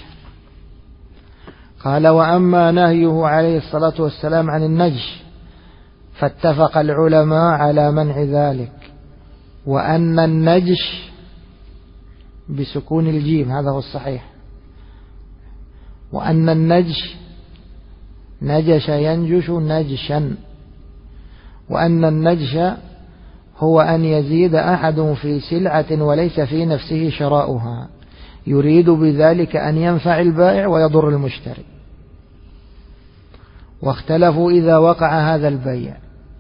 قال وأما نهيه عليه الصلاة والسلام عن النجش فاتفق العلماء على منع ذلك، وأن النجش بسكون الجيم هذا هو الصحيح، وأن النجش نجش ينجش نجشا، وأن النجش هو أن يزيد أحد في سلعة وليس في نفسه شراؤها، يريد بذلك أن ينفع البائع ويضر المشتري. واختلفوا إذا وقع هذا البيع،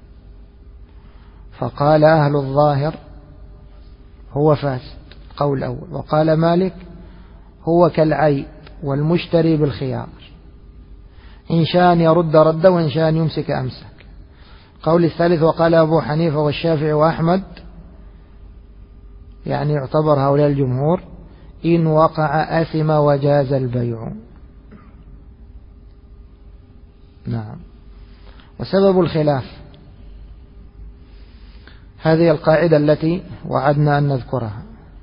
فقال أهل الظاهر هو فاسد قول أول، وقال مالك هو كالعيب والمشتري بالخيار، إن شاء يرد رد وإن شاء يمسك أمسك. قول الثالث وقال أبو حنيفة والشافعي وأحمد، يعني يعتبر هؤلاء الجمهور إن وقع أثم وجاز البيع. نعم. وسبب الخلاف هذه القاعدة التي وعدنا أن نذكرها.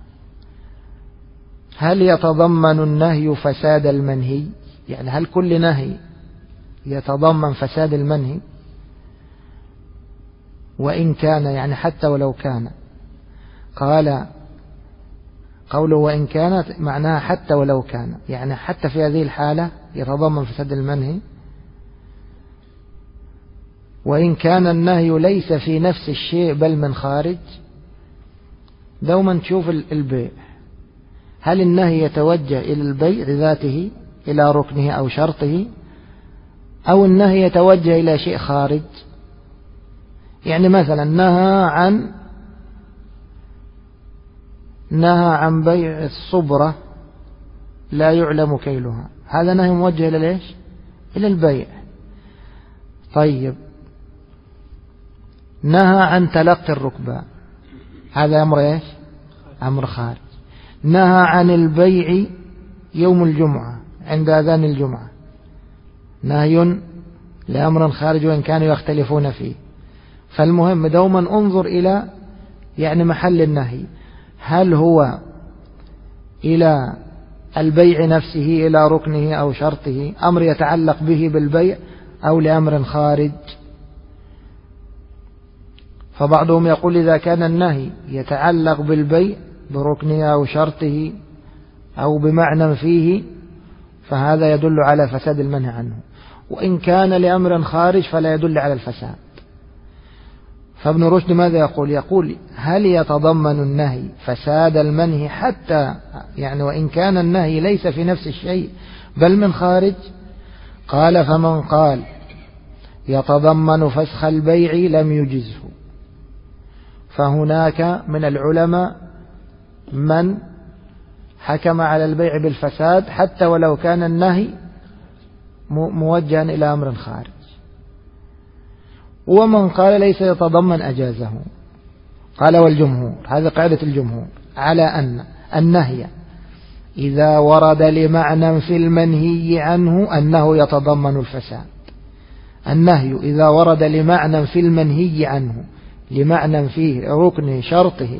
هل يتضمن النهي فساد المنهي؟ يعني هل كل نهي يتضمن فساد المنهي؟ وإن كان، يعني حتى ولو كان. قال قوله وإن كانت معناها حتى ولو كان، يعني حتى في هذه الحالة يتضمن فساد المنهي. وإن كان النهي ليس في نفس الشيء بل من خارج. دوما تشوف البيع، هل النهي يتوجه إلى البيع ذاته، إلى ركنه أو شرطه، أو النهي يتوجه إلى شيء خارج؟ يعني مثلا نهى عن بيع الصبرة لا يعلم كيلها، هذا نهي موجه إلى ليش؟ إلى البيع. طيب، نهى عن تلقي الركبان، هذا أمر إيش؟ أمر خارج. نهى عن البيع يوم الجمعة عند أذان الجمعة، نهي لأمر خارج وإن كانوا يختلفون فيه. فالمهم دوما انظر إلى يعني محل النهي، هل هو إلى البيع نفسه، إلى ركنه أو شرطه، أمر يتعلق به بالبيع، أو لأمر خارج. فبعضهم يقول إذا كان النهي يتعلق بالبيع بركنه أو شرطه أو بمعنى فيه فهذا يدل على فساد المنهي عنه، وإن كان لأمر خارج فلا يدل على الفساد. فابن رشد ماذا يقول؟ يقول هل يتضمن النهي فساد المنهي حتى يعني وإن كان النهي ليس في نفس الشيء بل من خارج؟ قال فمن قال يتضمن فسخ البيع لم يجزه. فهناك من العلماء من حكم على البيع بالفساد حتى ولو كان النهي موجها إلى أمر خارج، ومن قال ليس يتضمن أجازه. قال والجمهور، هذا قاعدة الجمهور، على أن النهي إذا ورد لمعنى في المنهي عنه أنه يتضمن الفساد. النهي إذا ورد لمعنى في المنهي عنه، لمعنى فيه ركنه شرطه،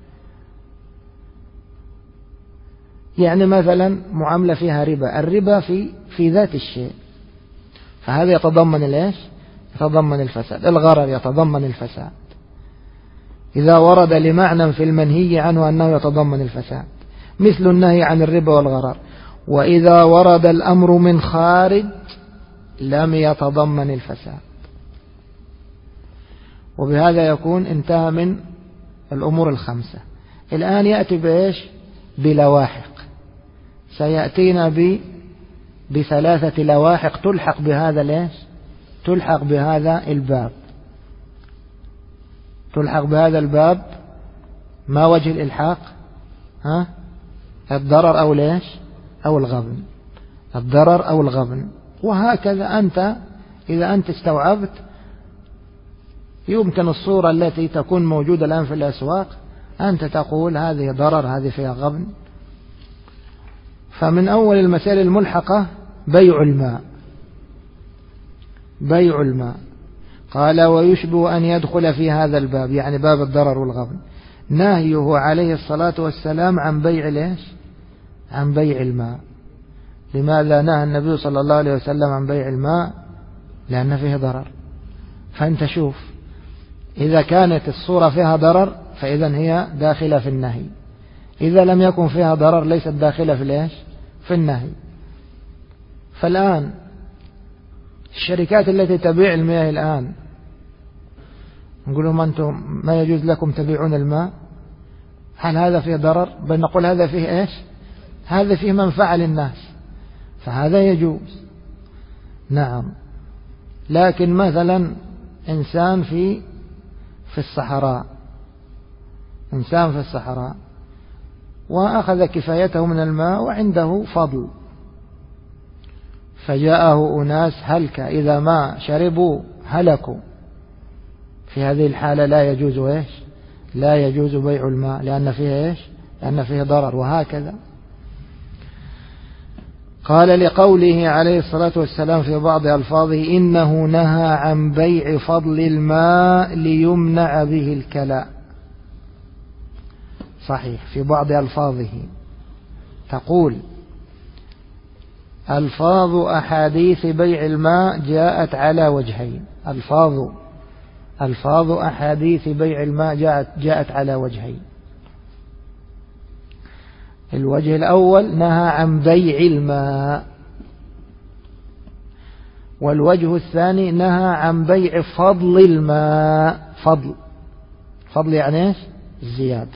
يعني مثلا معاملة فيها ربا، الربا في ذات الشيء، فهذا يتضمن ليش؟ يتضمن الفساد. الغرر يتضمن الفساد إذا ورد لمعنى في المنهي عنه أنه يتضمن الفساد، مثل النهي عن الربا والغرر. وإذا ورد الأمر من خارج لم يتضمن الفساد. وبهذا يكون انتهى من الأمور الخمسة. الآن يأتي بإيش؟ بلواحق، سيأتينا بثلاثة لواحق تلحق بهذا ليش؟ تلحق بهذا الباب. تلحق بهذا الباب. ما وجه الإلحاق؟ الضرر أو ليش؟ أو الغبن. الضرر أو الغبن. وهكذا أنت إذا أنت استوعبت يمكن الصورة التي تكون موجودة الآن في الأسواق أنت تقول هذه ضرر، هذه فيها غبن. فمن أول المسائل الملحقة بيع الماء. بيع الماء. قال ويشبه أن يدخل في هذا الباب، يعني باب الضرر والغبن، نهيه عليه الصلاة والسلام عن بيع ليش؟ عن بيع الماء. لماذا نهى النبي صلى الله عليه وسلم عن بيع الماء؟ لأن فيه ضرر. فأنت شوف، إذا كانت الصورة فيها ضرر فإذا هي داخلة في النهي، إذا لم يكن فيها ضرر ليست داخلة في ليش؟ في النهي. فالآن الشركات التي تبيع المياه الآن نقول لهم أنتم ما يجوز لكم تبيعون الماء، هل هذا فيه ضرر؟ بل نقول هذا فيه إيش؟ هذا فيه منفعة للناس، فهذا يجوز. نعم. لكن مثلا إنسان في الصحراء، إنسان في الصحراء وأخذ كفايته من الماء وعنده فضل، فجاءه أناس هلك، إذا ما شربوا هلكوا، في هذه الحالة لا يجوز إيش؟ لا يجوز بيع الماء، لأن فيه إيش؟ لأن فيه ضرر. وهكذا قال لقوله عليه الصلاة والسلام في بعض ألفاظه إنه نهى عن بيع فضل الماء ليمنع به الكلاء. صحيح في بعض ألفاظه. تقول: ألفاظ أحاديث بيع الماء جاءت على وجهين. ألفاظ أحاديث بيع الماء جاءت على وجهين. الوجه الأول نهى عن بيع الماء، والوجه الثاني نهى عن بيع فضل الماء. فضل يعني ايش؟ الزيادة.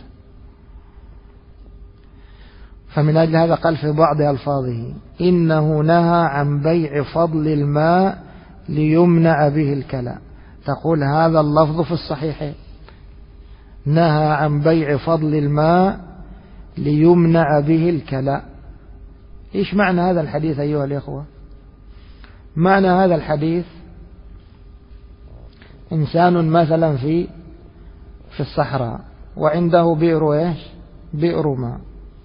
فمن أجل هذا قال في بعض ألفاظه: إنه نهى عن بيع فضل الماء ليمنع به الكلى. تقول هذا اللفظ في الصحيحين: نهى عن بيع فضل الماء ليمنع به الكلى. إيش معنى هذا الحديث أيها الإخوة؟ معنى هذا الحديث: إنسان مثلا في الصحراء وعنده بئر إيش؟ بئر ماء،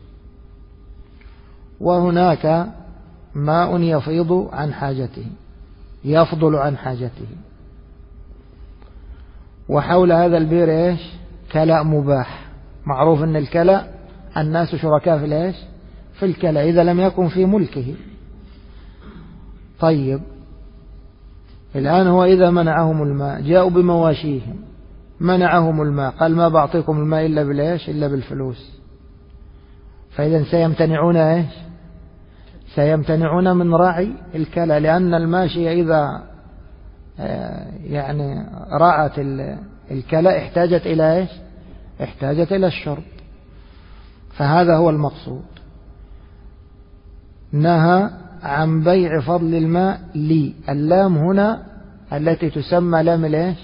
وهناك ماء يفيض عن حاجته، يفضل عن حاجته، وحول هذا البئر إيش؟ كلأ مباح. معروف أن الكلأ الناس شركاء في الإيش؟ في الكلأ إذا لم يكن في ملكه. طيب الآن هو إذا منعهم الماء، جاءوا بمواشيهم، منعهم الماء، قال: ما بعطيكم الماء إلا بالإيش؟ إلا بالفلوس. فإذا سيمتنعون إيش؟ سيمتنعون من راعي الكلى، لأن الماشية إذا يعني راعت الكلى احتاجت إلى إيش؟ احتاجت إلى الشرب. فهذا هو المقصود. نهى عن بيع فضل الماء لي. اللام هنا التي تسمى لام الإيش؟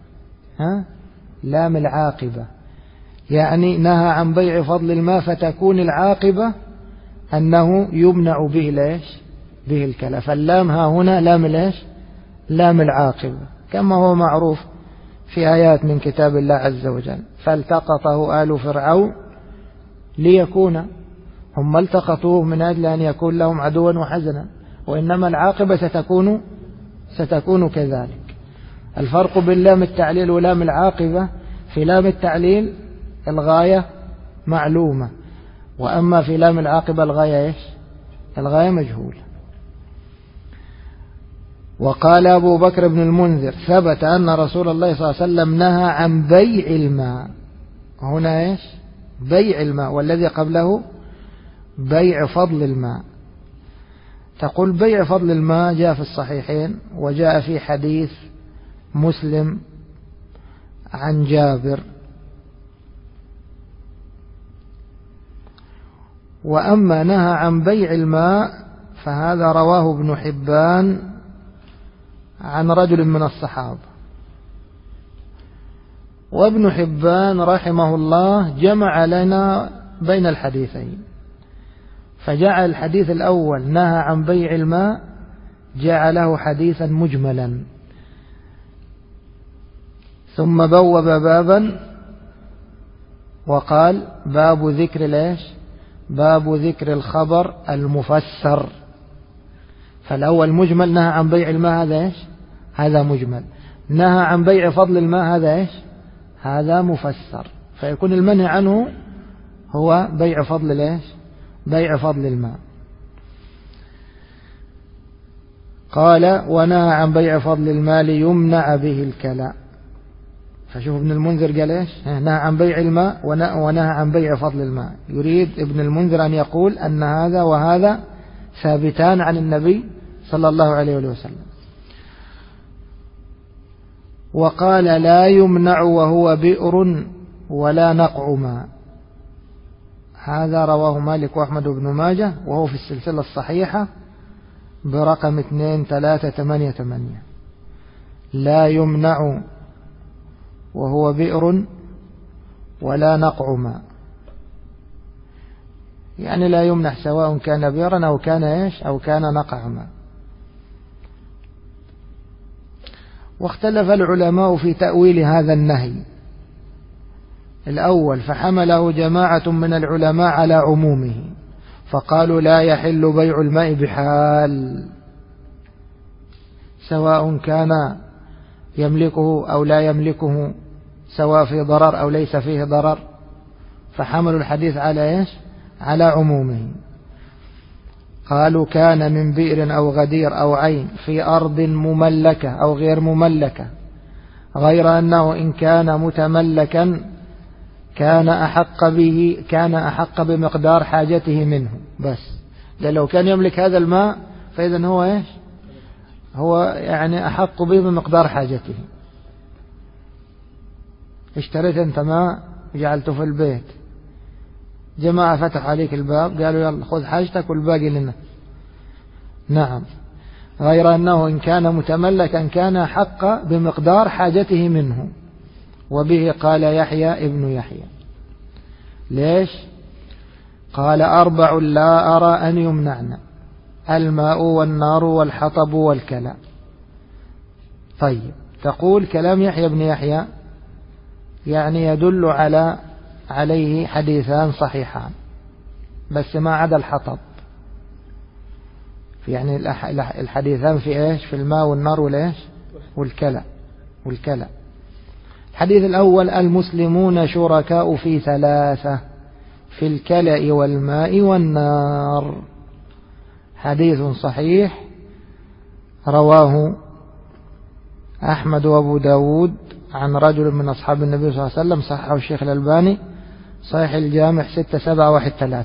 لام العاقبة. يعني نهى عن بيع فضل الماء، فتكون العاقبة أنه يمنع به الإيش؟ به الكلى. فاللام ها هنا لام الإيش؟ لام العاقبة، كما هو معروف في آيات من كتاب الله عز وجل: فالتقطه آل فرعون ليكون، هم التقطوه من أجل أن يكون لهم عدوا وحزنا، وإنما العاقبة ستكون كذلك. الفرق بين لام التعليل ولام العاقبة: في لام التعليل الغاية معلومة، وأما في لام العاقبة الغاية إيش؟ الغاية مجهولة. وقال أبو بكر بن المنذر: ثبت أن رسول الله صلى الله عليه وسلم نهى عن بيع الماء. هنا إيش؟ بيع الماء، والذي قبله بيع فضل الماء. تقول بيع فضل الماء جاء في الصحيحين، وجاء في حديث مسلم عن جابر. وأما نهى عن بيع الماء فهذا رواه ابن حبان عن رجل من الصحابة. وابن حبان رحمه الله جمع لنا بين الحديثين، فجعل الحديث الأول نهى عن بيع الماء جعله حديثا مجملا، ثم بوب بابا وقال: باب ذكر ليش؟ باب ذكر الخبر المفسر. فالأول مجمل، نهى عن بيع الماء، هذا إيش؟ هذا مجمل. نهى عن بيع فضل الماء، هذا إيش؟ هذا مفسر. فيكون المنهي عنه هو بيع فضل إيش؟ بيع فضل الماء. قال: ونهى عن بيع فضل المال يمنع به الكلى. فشوف ابن المنذر قال إيش؟ نهى عن بيع الماء ونهى عن بيع فضل الماء. يريد ابن المنذر أن يقول أن هذا وهذا ثابتان عن النبي صلى الله عليه وسلم. وقال: لا يمنع وهو بئر ولا نقع ماء. هذا رواه مالك وأحمد بن ماجه، وهو في السلسلة الصحيحة برقم 2388. لا يمنع وهو بئر ولا نقع ماء، يعني لا يمنع سواء كان بئرا أو كان إيش؟ أو كان نقع ماء. واختلف العلماء في تأويل هذا النهي. الأول: فحمله جماعة من العلماء على عمومه، فقالوا: لا يحل بيع الماء بحال، سواء كان يملكه أو لا يملكه، سواء في ضرر أو ليس فيه ضرر، فحملوا الحديث على إيش؟ على عمومه. قالوا كان من بئر أو غدير أو عين في أرض مملكة أو غير مملكة، غير أنه إن كان متملكا كان أحق بمقدار حاجته منه. بس ده لو كان يملك هذا الماء فإذا هو إيش؟ هو يعني أحق به بمقدار حاجته. اشتريت أنت ماء وجعلته في البيت، جماعة فتح عليك الباب قالوا يلا خذ حاجتك والباقي لنا. نعم، غير أنه إن كان متملكا كان حق بمقدار حاجته منه. وبه قال يحيى ابن يحيى. ليش؟ قال 4 لا أرى أن يمنعن: الماء والنار والحطب والكلى. طيب، تقول كلام يحيى بن يحيى يعني يدل عليه حديثان صحيحان، بس ما عدا الحطب. يعني الحديثان في إيش؟ في الماء والنار والإيش؟ والكلى. الحديث الأول: المسلمون شركاء في 3: في الكلأ والماء والنار. حديث صحيح رواه أحمد وأبو داود عن رجل من أصحاب النبي صلى الله عليه وسلم، صححه الشيخ الألباني صحيح الجامع 6713.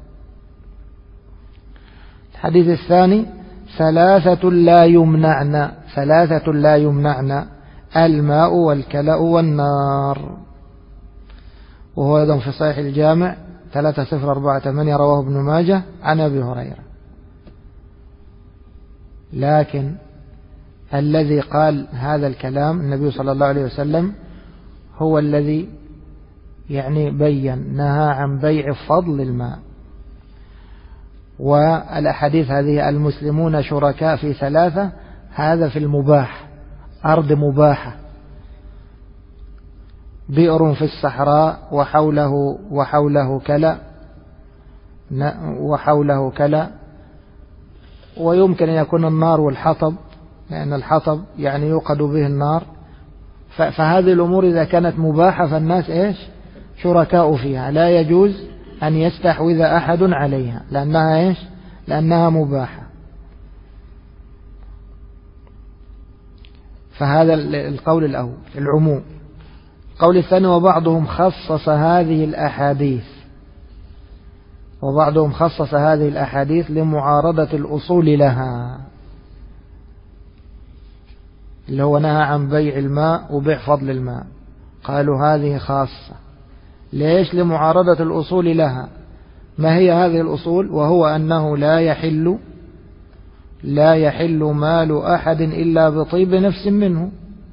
الحديث الثاني: 3 لا يمنعن: الماء والكلأ والنار. وهو أيضا في صحيح الجامع 3048 رواه ابن ماجه عن أبي هريرة. لكن الذي قال هذا الكلام النبي صلى الله عليه وسلم هو الذي يعني نهى عن بيع فضل الماء. والأحاديث هذه: المسلمون شركاء في 3، هذا في المباح، أرض مباحة، بئر في الصحراء وحوله كلى، ويمكن أن يكون النار والحطب، لأن الحطب يعني يوقد به النار. فهذه الأمور إذا كانت مباحة فالناس إيش؟ شركاء فيها، لا يجوز أن يستحوذ أحد عليها، لأنها إيش؟ لأنها مباحة. فهذا القول الأول العموم. القول الثاني: وبعضهم خصص هذه الأحاديث لمعارضة الأصول لها، اللي هو نهى عن بيع الماء وبيع فضل الماء. قالوا هذه خاصة. ليش لمعارضة الأصول لها؟ ما هي هذه الأصول؟ وهو أنه لا يحل مال أحد إلا بطيب نفس منه.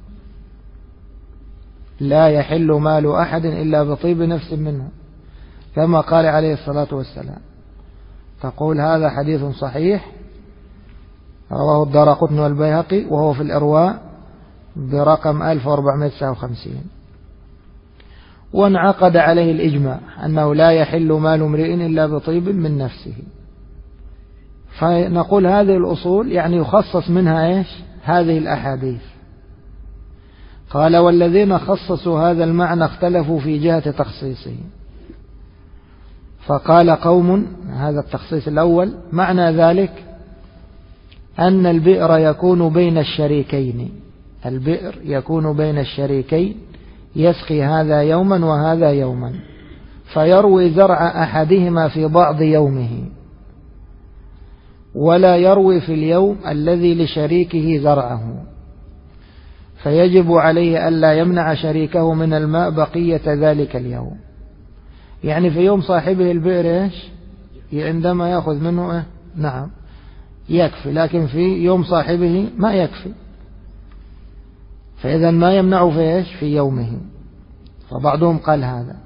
لا يحل مال أحد إلا بطيب نفس منه، كما قال عليه الصلاة والسلام. تقول هذا حديث صحيح رواه الدارقطني والبيهقي، وهو في الإرواء برقم 1459. وانعقد عليه الإجماع أنه لا يحل مال امرئ إلا بطيب من نفسه. فنقول هذه الأصول يعني يخصص منها إيش؟ هذه الأحاديث. قال: والذين خصصوا هذا المعنى اختلفوا في جهة تخصيصه. فقال قوم: هذا التخصيص الأول معنى ذلك أن البئر يكون بين الشريكين، يسقي هذا يوما وهذا يوما، فيروي زرع أحدهما في بعض يومه، ولا يروي في اليوم الذي لشريكه زرعه، فيجب عليه ألا يمنع شريكه من الماء بقية ذلك اليوم. يعني في يوم صاحبه البئر إيش؟ عندما يأخذ منه نعم يكفي، لكن في يوم صاحبه ما يكفي، فإذا ما يمنع في إيش؟ في يومه. فبعضهم قال هذا.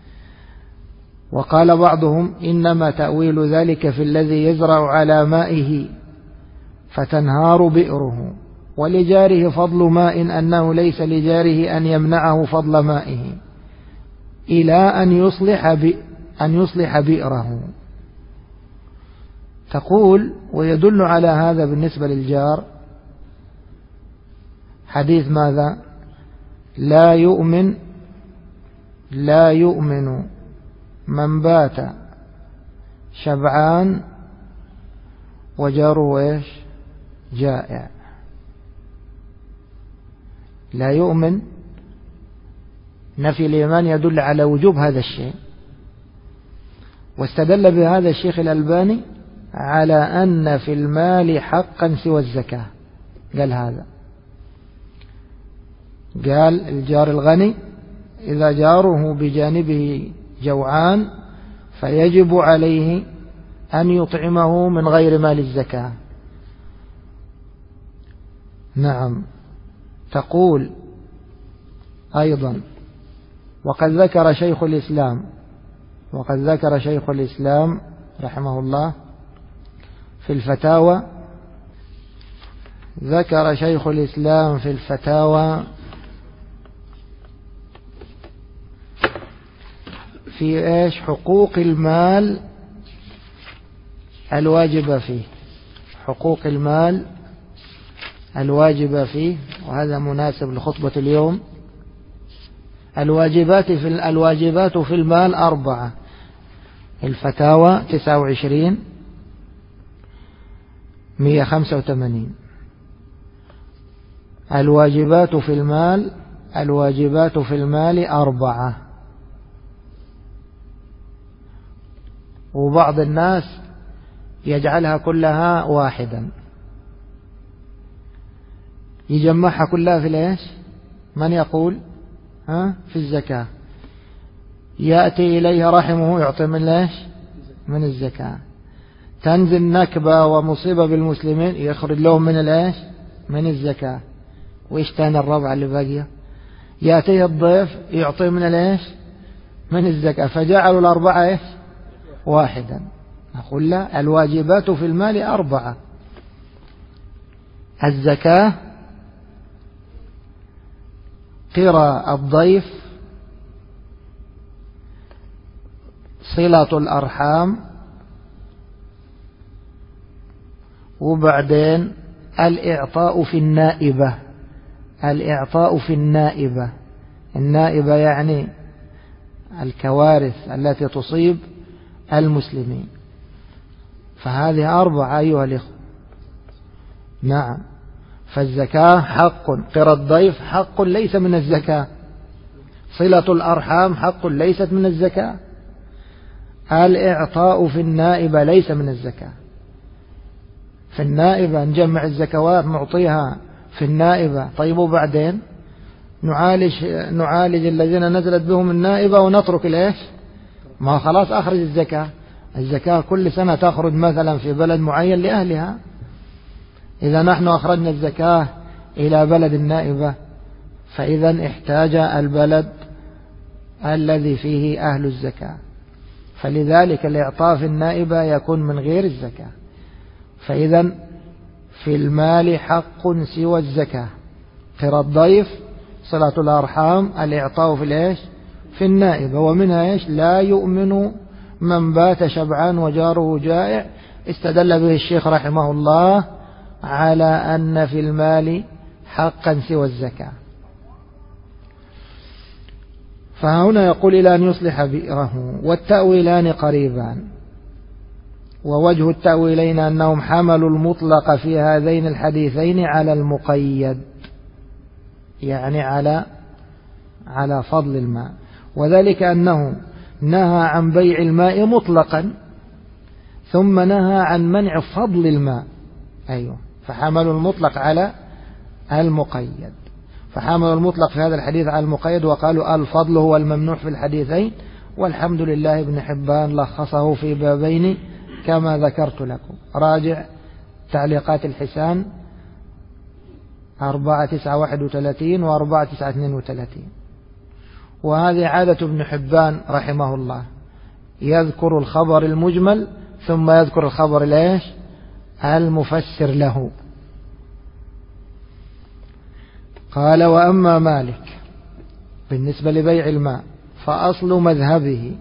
وقال بعضهم: إنما تأويل ذلك في الذي يزرع على مائه فتنهار بئره، ولجاره فضل ماء، أنه ليس لجاره أن يمنعه فضل مائه إلى أن يصلح بئره. تقول: ويدل على هذا بالنسبة للجار حديث ماذا؟ لا يؤمن من بات شبعان وجاره إيش؟ جائع. لا يؤمن. نفي الإيمان يدل على وجوب هذا الشيء. واستدل بهذا الشيخ الألباني على أن في المال حقا سوى الزكاة. قال هذا، قال الجار الغني إذا جاره بجانبه جوعان فيجب عليه أن يطعمه من غير مال الزكاة. نعم. تقول أيضا وقد ذكر شيخ الإسلام رحمه الله في الفتاوى، ذكر شيخ الإسلام في الفتاوى في إيش؟ حقوق المال الواجبة فيه، حقوق المال الواجبة فيه. وهذا مناسب لخطبة اليوم. الواجبات في المال 4. الفتاوى 29/185. الواجبات في المال 4. وبعض الناس يجعلها كلها واحدا، يجمعها كلها في الايش؟ من يقول في الزكاة. يأتي إليها رحمه يعطي من الايش؟ من الزكاة. تنزل نكبة ومصيبة بالمسلمين يخرج لهم من الايش؟ من الزكاة. وإيش تاني الربع اللي باقيه؟ يأتيه الضيف يعطي من الايش؟ من الزكاة. فجعلوا الأربعة ايش؟ واحدا. نقول لا، الواجبات في المال 4. الزكاة، قرى الضيف، صلة الأرحام، وبعدين الإعطاء في النائبة. الإعطاء في النائبة. النائبة يعني الكوارث التي تصيب المسلمين. فهذه 4 أيها الإخوة. نعم. فالزكاة حق، قرى الضيف حق ليس من الزكاة، صلة الأرحام حق ليست من الزكاة، الإعطاء في النائبة ليس من الزكاة. في النائبة نجمع الزكوات نعطيها في النائبة. طيب وبعدين نعالج الذين نزلت بهم النائبة ونترك الإيش؟ ما خلاص أخرج الزكاة. الزكاة كل سنة تخرج مثلا في بلد معين لأهلها. إذا نحن أخرجنا الزكاة إلى بلد النائبة فإذا احتاج البلد الذي فيه أهل الزكاة. فلذلك الإعطاء في النائبة يكون من غير الزكاة. فإذا في المال حق سوى الزكاة، قرى الضيف، صلة الأرحام، الإعطاء في الإيش؟ في النائبة. ومنها إيش؟ لا يؤمن من بات شبعان وجاره جائع. استدل به الشيخ رحمه الله على أن في المال حقا سوى الزكاة. فهنا يقول إلى أن يصلح بئره. والتأويلان قريبان. ووجه التأويلين أنهم حملوا المطلق في هذين الحديثين على المقيد، يعني على فضل الماء. وذلك أنه نهى عن بيع الماء مطلقا ثم نهى عن منع فضل الماء. أيوة. فحملوا المطلق على المقيد. فحملوا المطلق في هذا الحديث على المقيد وقالوا الفضل هو الممنوع في الحديثين. والحمد لله ابن حبان لخصه في بابين كما ذكرت لكم. راجع تعليقات الحسان 4931 و 4932. وهذه عادة ابن حبان رحمه الله، يذكر الخبر المجمل ثم يذكر الخبر الايش؟ المفسر له. قال وأما مالك بالنسبة لبيع الماء فأصل مذهبه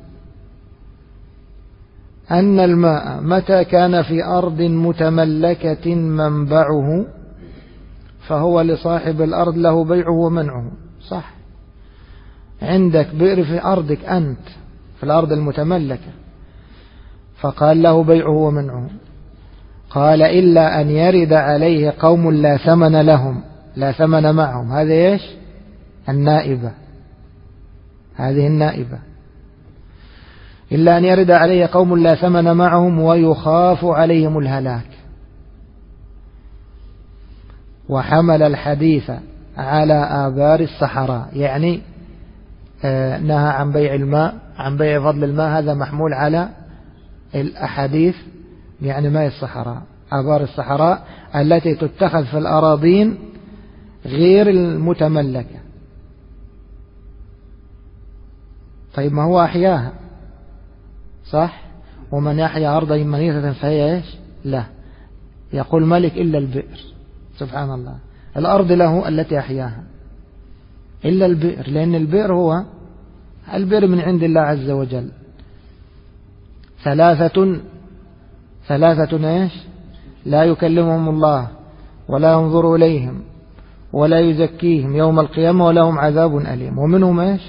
أن الماء متى كان في أرض متملكة منبعه فهو لصاحب الأرض له بيعه ومنعه. صح، عندك بئر في أرضك أنت في الأرض المتملكة، فقال له بيعه ومنعه. قال إلا أن يرد عليه قوم لا ثمن لهم، لا ثمن معهم. هذا إيش؟ النائبة، هذه النائبة. إلا أن يرد عليه قوم لا ثمن معهم ويخاف عليهم الهلاك. وحمل الحديث على آبار الصحراء، يعني نهى عن بيع الماء، عن بيع فضل الماء، هذا محمول على الأحاديث، يعني ماء الصحراء، آبار الصحراء التي تتخذ في الأراضين غير المتملكة. طيب ما هو أحياها صح؟ ومن يحيا أرضا ميتة فهي إيش؟ لا، يقول ملك إلا البئر. سبحان الله، الأرض له التي أحياها إلا البئر، لأن البئر هو البئر من عند الله عز وجل. ثلاثة إيش؟ لا يكلمهم الله ولا ينظر إليهم ولا يزكيهم يوم القيامة ولهم عذاب أليم. ومنهم إيش؟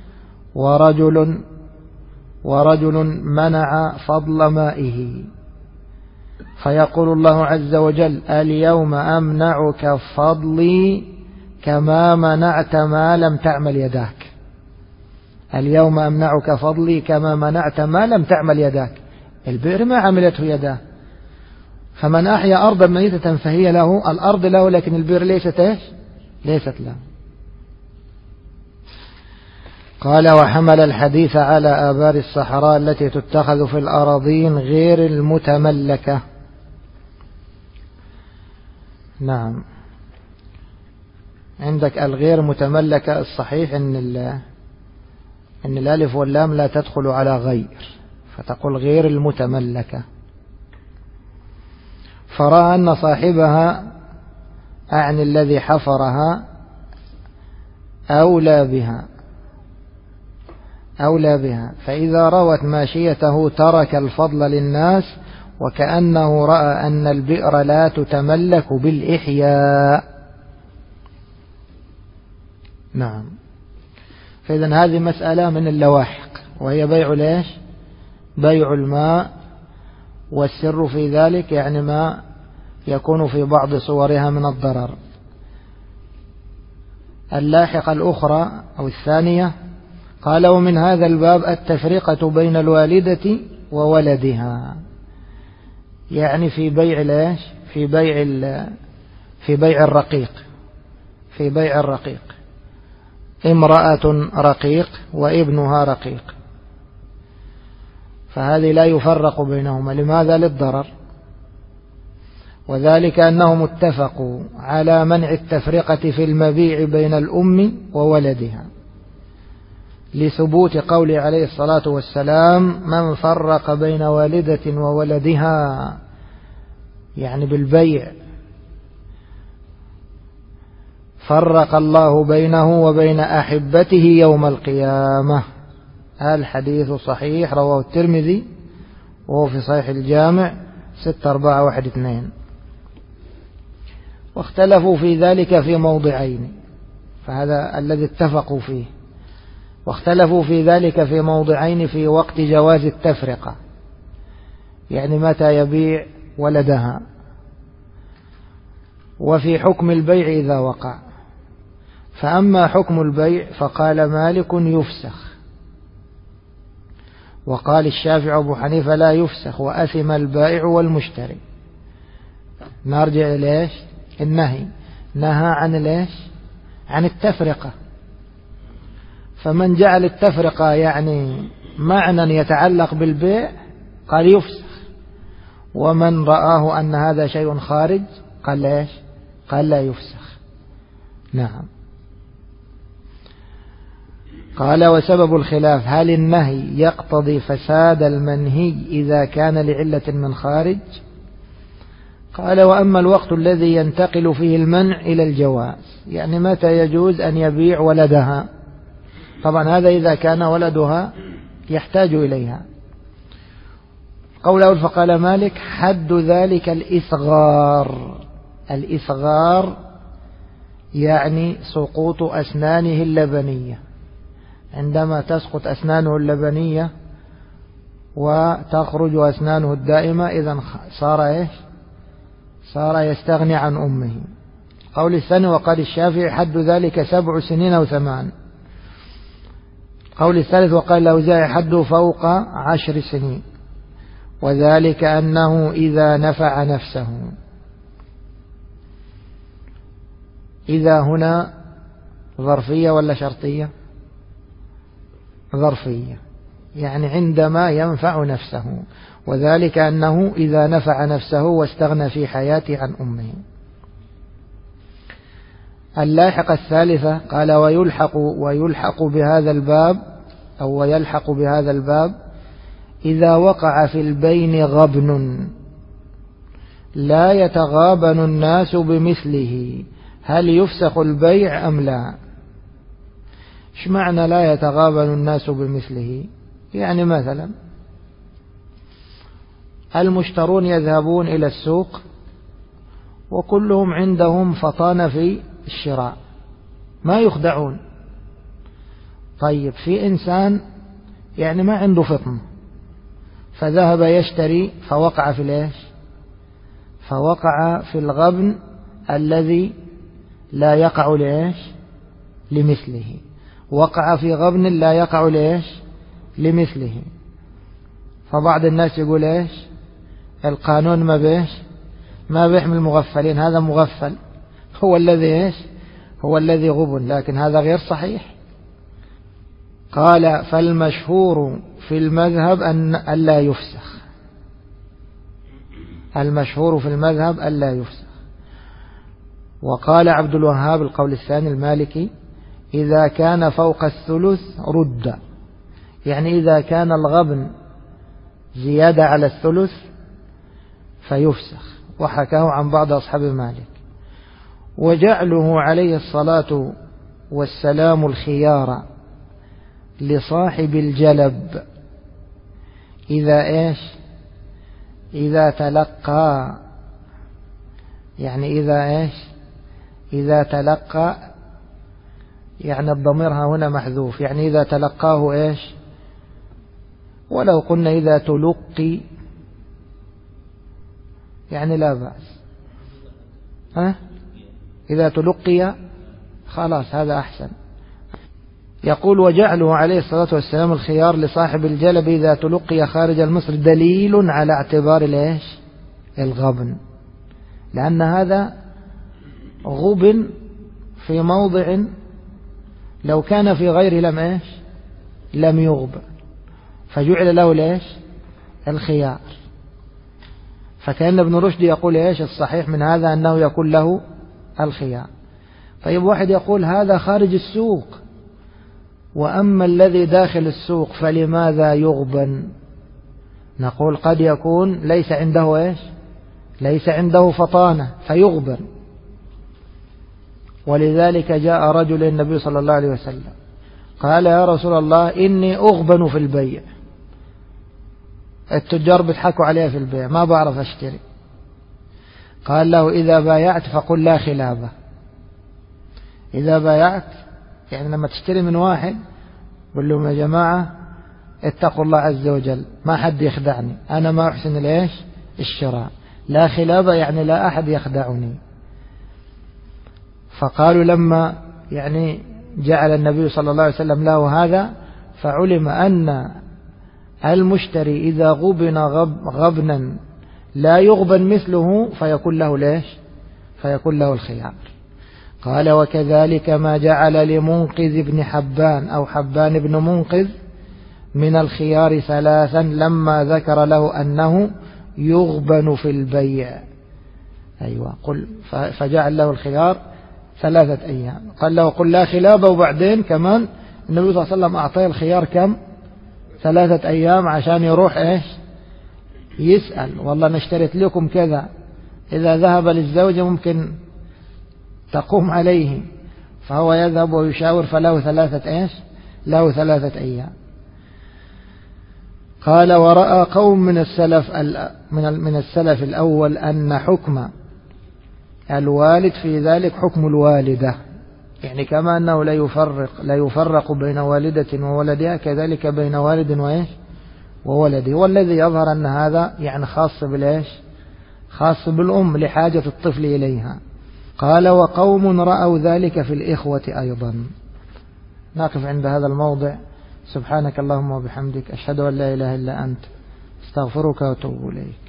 ورجل منع فضل مائه، فيقول الله عز وجل اليوم أمنعك فضلي كما منعت ما لم تعمل يداك. اليوم أمنعك فضلي كما منعت ما لم تعمل يداك. البئر ما عملته يداه، فمن أحيا أرضا ميتة فهي له، الأرض له لكن البئر ليست إيش؟ ليست له. قال وحمل الحديث على آبار الصحراء التي تتخذ في الأراضين غير المتملكة. نعم، عندك الغير متملكة، الصحيح أن الألف واللام لا تدخل على غير، فتقول غير المتملكة. فرأى أن صاحبها أعني الذي حفرها أولى بها، فإذا روت ماشيته ترك الفضل للناس، وكأنه رأى أن البئر لا تتملك بالإحياء. نعم، فإذن هذه مسألة من اللواحق، وهي بيع ليش؟ بيع الماء، والسر في ذلك يعني ما يكون في بعض صورها من الضرر. اللاحقة الأخرى أو الثانية قال ومن هذا الباب التفرقة بين الوالدة وولدها، يعني في بيع ليش؟ في بيع الرقيق، امرأة رقيق وابنها رقيق، فهذه لا يفرق بينهما. لماذا؟ للضرر. وذلك أنهم اتفقوا على منع التفرقة في المبيع بين الأم وولدها، لثبوت قوله عليه الصلاة والسلام من فرق بين والدة وولدها، يعني بالبيع فرق الله بينه وبين أحبته يوم القيامة. الحديث صحيح، رواه الترمذي وهو في صحيح الجامع 6412. واختلفوا في ذلك في موضعين، فهذا الذي اتفقوا فيه. واختلفوا في ذلك في موضعين في وقت جواز التفرقة، يعني متى يبيع ولدها، وفي حكم البيع إذا وقع. فأما حكم البيع فقال مالك يفسخ، وقال الشافعي أبو حنيفة لا يفسخ، وأثم البائع والمشتري. نرجع إليش؟ النهي، نهى عن ليش؟ عن التفرقة. فمن جعل التفرقة يعني معنى يتعلق بالبيع قال يفسخ، ومن رآه أن هذا شيء خارج قال ليش؟ قال لا يفسخ. نعم. قال وسبب الخلاف هل النهي يقتضي فساد المنهي إذا كان لعلة من خارج؟ قال وأما الوقت الذي ينتقل فيه المنع إلى الجواز، يعني متى يجوز أن يبيع ولدها، طبعا هذا إذا كان ولدها يحتاج إليها. قوله فقال مالك حد ذلك الإصغار يعني سقوط أسنانه اللبنية، عندما تسقط أسنانه اللبنية وتخرج أسنانه الدائمة، إذن صار إيش؟ صار يستغني عن أمه. قول الثاني وقال الشافعي حد ذلك 7 سنين أو 8. قول الثالث وقال الأوزاعي حده فوق 10 سنين، وذلك أنه إذا نفع نفسه. إذا هنا ظرفية ولا شرطية؟ ظرفية، يعني عندما ينفع نفسه، وذلك أنه إذا نفع نفسه واستغنى في حياته عن أمه. اللاحق الثالثة قال ويلحق بهذا الباب أو ويلحق بهذا الباب إذا وقع في البين غبن لا يتغابن الناس بمثله، هل يفسخ البيع أم لا؟ ايش معنى لا يتغابن الناس بمثله؟ يعني مثلا المشترون يذهبون إلى السوق وكلهم عندهم فطانة في الشراء، ما يخدعون. طيب في إنسان يعني ما عنده فطن فذهب يشتري فوقع في ليش؟ فوقع في الغبن الذي لا يقع ليش؟ لمثله. وقع في غبن لا يقع ليش؟ لمثله. فبعض الناس يقول ايش؟ القانون ما بيحمي المغفلين، هذا مغفل هو الذي ايش؟ هو الذي غبن، لكن هذا غير صحيح. قال فالمشهور في المذهب أن ألا يفسخ، المشهور في المذهب ألا يفسخ. وقال عبد الوهاب القول الثاني المالكي إذا كان فوق الثلث رد، يعني إذا كان الغبن زيادة على الثلث فيفسخ، وحكاه عن بعض أصحاب مالك. وجعله عليه الصلاة والسلام الخيار لصاحب الجلب إذا إيش؟ إذا تلقى، يعني إذا إيش؟ إذا تلقى، يعني الضمير هنا محذوف، يعني إذا تلقاه إيش؟ ولو قلنا إذا تلقي يعني لا بأس، إذا تلقي خلاص هذا أحسن. يقول وجعله عليه الصلاة والسلام الخيار لصاحب الجلب إذا تلقي خارج المصر دليل على اعتبار الإيش؟ الغبن، لأن هذا غبن في موضع لو كان في غيره لم إيش؟ لم يغبن، فجعل له الإيش؟ الخيار. فكأن ابن رشد يقول إيش؟ الصحيح من هذا أنه يكون له الخيار. طيب واحد يقول هذا خارج السوق، وأما الذي داخل السوق فلماذا يغبن؟ نقول قد يكون ليس عنده إيش؟ ليس عنده فطانة فيغبن. ولذلك جاء رجل النبي صلى الله عليه وسلم قال يا رسول الله إني أغبن في البيع، التجار بيضحكوا عليه في البيع ما بعرف أشتري. قال له إذا بايعت فقل لا خلابة. إذا بايعت يعني لما تشتري من واحد قل لهم يا جماعة اتقوا الله عز وجل، ما حد يخدعني، أنا ما أحسن الإيش؟ الشراء. لا خلابة يعني لا أحد يخدعني. فقالوا لما يعني جعل النبي صلى الله عليه وسلم له هذا فعلم أن المشتري إذا غبن غبنا لا يغبن مثله فيكون له ليش؟ فيكون له الخيار. قال وكذلك ما جعل لمنقذ بن حبان أو حبان بن منقذ من الخيار 3 لما ذكر له أنه يغبن في البيع. أيوة قل فجعل له الخيار 3 أيام. قال له قل لا خلابة، وبعدين كمان النبي صلى الله عليه وسلم أعطاه الخيار كم؟ 3 أيام عشان يروح إيش؟ يسأل والله أنا اشتريت لكم كذا، إذا ذهب للزوجة ممكن تقوم عليه، فهو يذهب ويشاور فله 3 إيش؟ له 3 أيام. قال ورأى قوم من السلف الأول أن حكم الوالد في ذلك حكم الوالدة، يعني كما أنه لا يفرق بين والدة وولدها كذلك بين والد وإيش؟ وولده، والذي يظهر أن هذا يعني خاص بالإيش؟ خاص بالأم لحاجة الطفل إليها. قال وقوم رأوا ذلك في الإخوة أيضا. نقف عند هذا الموضع. سبحانك اللهم وبحمدك، أشهد أن لا إله إلا أنت، استغفرك وأتوب إليك.